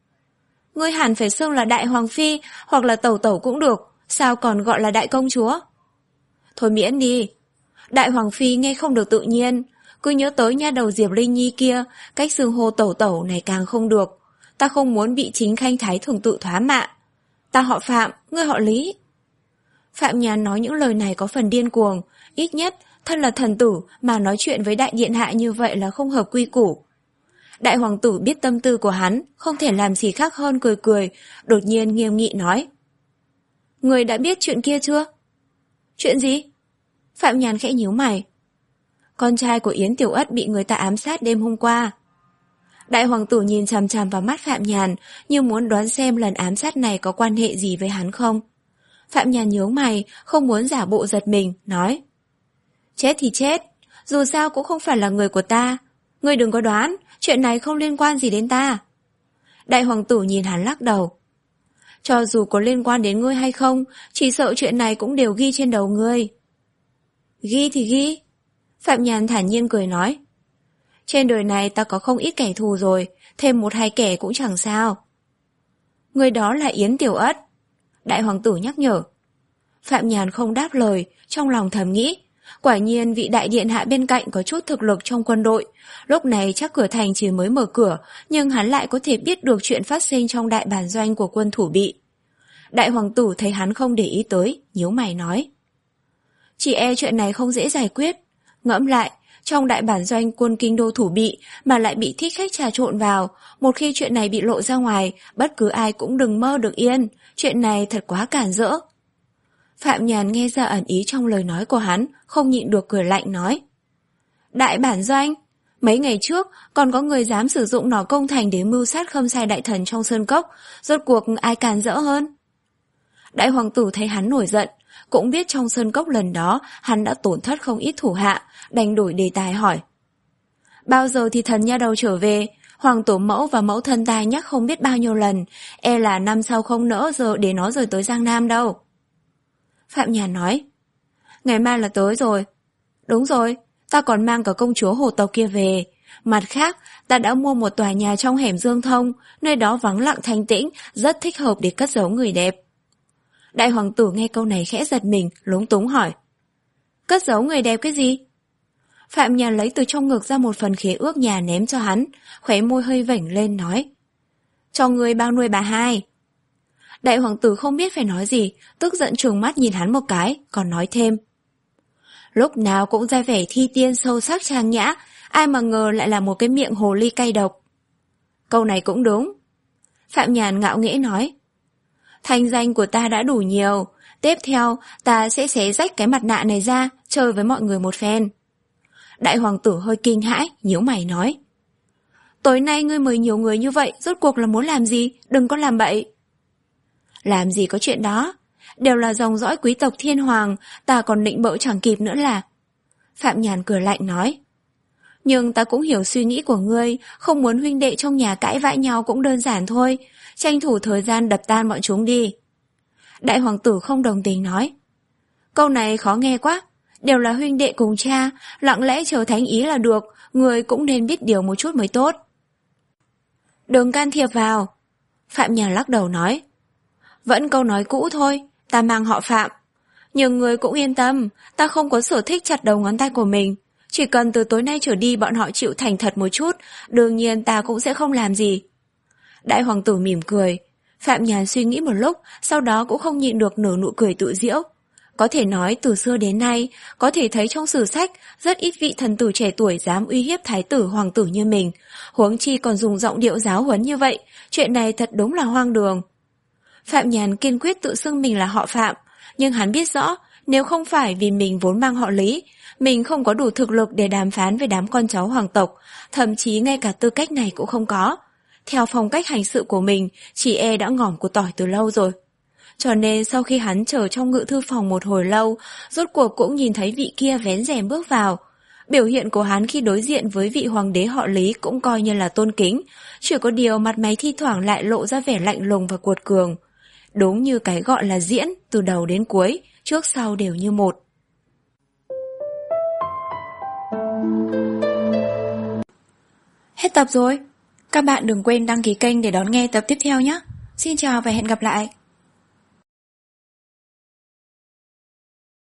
Ngươi hẳn phải xưng là đại hoàng phi hoặc là tẩu tẩu cũng được, sao còn gọi là đại công chúa? Thôi miễn đi, đại hoàng phi nghe không được tự nhiên, cứ nhớ tới nha đầu Diệp Linh Nhi kia, cách xưng hô tẩu tẩu này càng không được. Ta không muốn bị chính khanh thái thường tự thoá mạ. Ta họ Phạm, ngươi họ Lý. Phạm Nhàn nói những lời này có phần điên cuồng, ít nhất thân là thần tử mà nói chuyện với đại điện hạ như vậy là không hợp quy củ. Đại hoàng tử biết tâm tư của hắn, không thể làm gì khác hơn cười cười, đột nhiên nghiêm nghị nói. Người đã biết chuyện kia chưa? Chuyện gì? Phạm Nhàn khẽ nhíu mày. Con trai của Yến Tiểu Ất bị người ta ám sát đêm hôm qua. Đại hoàng tử nhìn chằm chằm vào mắt Phạm Nhàn như muốn đoán xem lần ám sát này có quan hệ gì với hắn không. Phạm Nhàn nhướng mày, không muốn giả bộ giật mình, nói. Chết thì chết, dù sao cũng không phải là người của ta. Ngươi đừng có đoán, chuyện này không liên quan gì đến ta. Đại hoàng tử nhìn hắn lắc đầu. Cho dù có liên quan đến ngươi hay không, chỉ sợ chuyện này cũng đều ghi trên đầu ngươi. Ghi thì ghi. Phạm Nhàn thản nhiên cười nói. Trên đời này ta có không ít kẻ thù rồi, thêm một hai kẻ cũng chẳng sao. Người đó là Yến Tiểu Ất. Đại hoàng tử nhắc nhở. Phạm Nhàn không đáp lời, trong lòng thầm nghĩ. Quả nhiên vị đại điện hạ bên cạnh có chút thực lực trong quân đội. Lúc này chắc cửa thành chỉ mới mở cửa, nhưng hắn lại có thể biết được chuyện phát sinh trong đại bản doanh của quân thủ bị. Đại hoàng tử thấy hắn không để ý tới, nhíu mày nói. Chỉ e chuyện này không dễ giải quyết. Ngẫm lại, trong đại bản doanh quân kinh đô thủ bị mà lại bị thích khách trà trộn vào, một khi chuyện này bị lộ ra ngoài, bất cứ ai cũng đừng mơ được yên, chuyện này thật quá cản rỡ. Phạm Nhàn nghe ra ẩn ý trong lời nói của hắn, không nhịn được cười lạnh nói. Đại bản doanh? Mấy ngày trước còn có người dám sử dụng nỏ công thành để mưu sát Khâm Sai đại thần trong sơn cốc, rốt cuộc ai cản rỡ hơn? Đại hoàng tử thấy hắn nổi giận, cũng biết trong sơn cốc lần đó hắn đã tổn thất không ít thủ hạ, đành đổi đề tài hỏi. Bao giờ thì thần nha đầu trở về? Hoàng tổ mẫu và mẫu thân ta nhắc không biết bao nhiêu lần, e là năm sau không nỡ giờ để nó rời tới Giang Nam đâu. Phạm Nhàn nói. Ngày mai là tới rồi. Đúng rồi, ta còn mang cả công chúa hồ tộc kia về. Mặt khác, ta đã mua một tòa nhà trong hẻm Dương Thông, nơi đó vắng lặng thanh tĩnh, rất thích hợp để cất giấu người đẹp. Đại hoàng tử nghe câu này khẽ giật mình, lúng túng hỏi. Cất giấu người đẹp cái gì? Phạm Nhàn lấy từ trong ngực ra một phần khế ước nhà ném cho hắn, khóe môi hơi vểnh lên nói. Cho người bao nuôi bà hai. Đại hoàng tử không biết phải nói gì, tức giận trừng mắt nhìn hắn một cái, còn nói thêm. Lúc nào cũng ra vẻ thi tiên sâu sắc trang nhã, ai mà ngờ lại là một cái miệng hồ ly cay độc. Câu này cũng đúng. Phạm Nhàn ngạo nghễ nói. Thanh danh của ta đã đủ nhiều, tiếp theo ta sẽ xé rách cái mặt nạ này ra, chơi với mọi người một phen. Đại hoàng tử hơi kinh hãi, nhíu mày nói. Tối nay ngươi mời nhiều người như vậy, rốt cuộc là muốn làm gì, đừng có làm bậy. Làm gì có chuyện đó, đều là dòng dõi quý tộc thiên hoàng, ta còn nịnh bợ chẳng kịp nữa là. Phạm Nhàn cười lạnh nói. Nhưng ta cũng hiểu suy nghĩ của ngươi, không muốn huynh đệ trong nhà cãi vã nhau cũng đơn giản thôi, tranh thủ thời gian đập tan bọn chúng đi. Đại hoàng tử không đồng tình nói. Câu này khó nghe quá, đều là huynh đệ cùng cha, lặng lẽ chờ thánh ý là được, ngươi cũng nên biết điều một chút mới tốt. Đừng can thiệp vào. Phạm Nhàn lắc đầu nói. Vẫn câu nói cũ thôi, ta mang họ Phạm. Nhưng ngươi cũng yên tâm, ta không có sở thích chặt đầu ngón tay của mình. Chỉ cần từ tối nay trở đi bọn họ chịu thành thật một chút, đương nhiên ta cũng sẽ không làm gì. Đại hoàng tử mỉm cười. Phạm Nhàn suy nghĩ một lúc, sau đó cũng không nhịn được nở nụ cười tự giễu. Có thể nói từ xưa đến nay, có thể thấy trong sử sách rất ít vị thần tử trẻ tuổi dám uy hiếp thái tử hoàng tử như mình, huống chi còn dùng giọng điệu giáo huấn như vậy, chuyện này thật đúng là hoang đường. Phạm Nhàn kiên quyết tự xưng mình là họ Phạm, nhưng hắn biết rõ, nếu không phải vì mình vốn mang họ Lý, mình không có đủ thực lực để đàm phán với đám con cháu hoàng tộc, thậm chí ngay cả tư cách này cũng không có. Theo phong cách hành sự của mình, chỉ e đã ngỏm củ tỏi từ lâu rồi. Cho nên sau khi hắn chờ trong ngự thư phòng một hồi lâu, rốt cuộc cũng nhìn thấy vị kia vén rèm bước vào. Biểu hiện của hắn khi đối diện với vị hoàng đế họ Lý cũng coi như là tôn kính, chỉ có điều mặt mày thi thoảng lại lộ ra vẻ lạnh lùng và cuột cường. Đúng như cái gọi là diễn, từ đầu đến cuối, trước sau đều như một.
Hết tập rồi. Các bạn đừng quên đăng ký kênh để đón nghe tập tiếp theo nhé. Xin chào và hẹn gặp lại.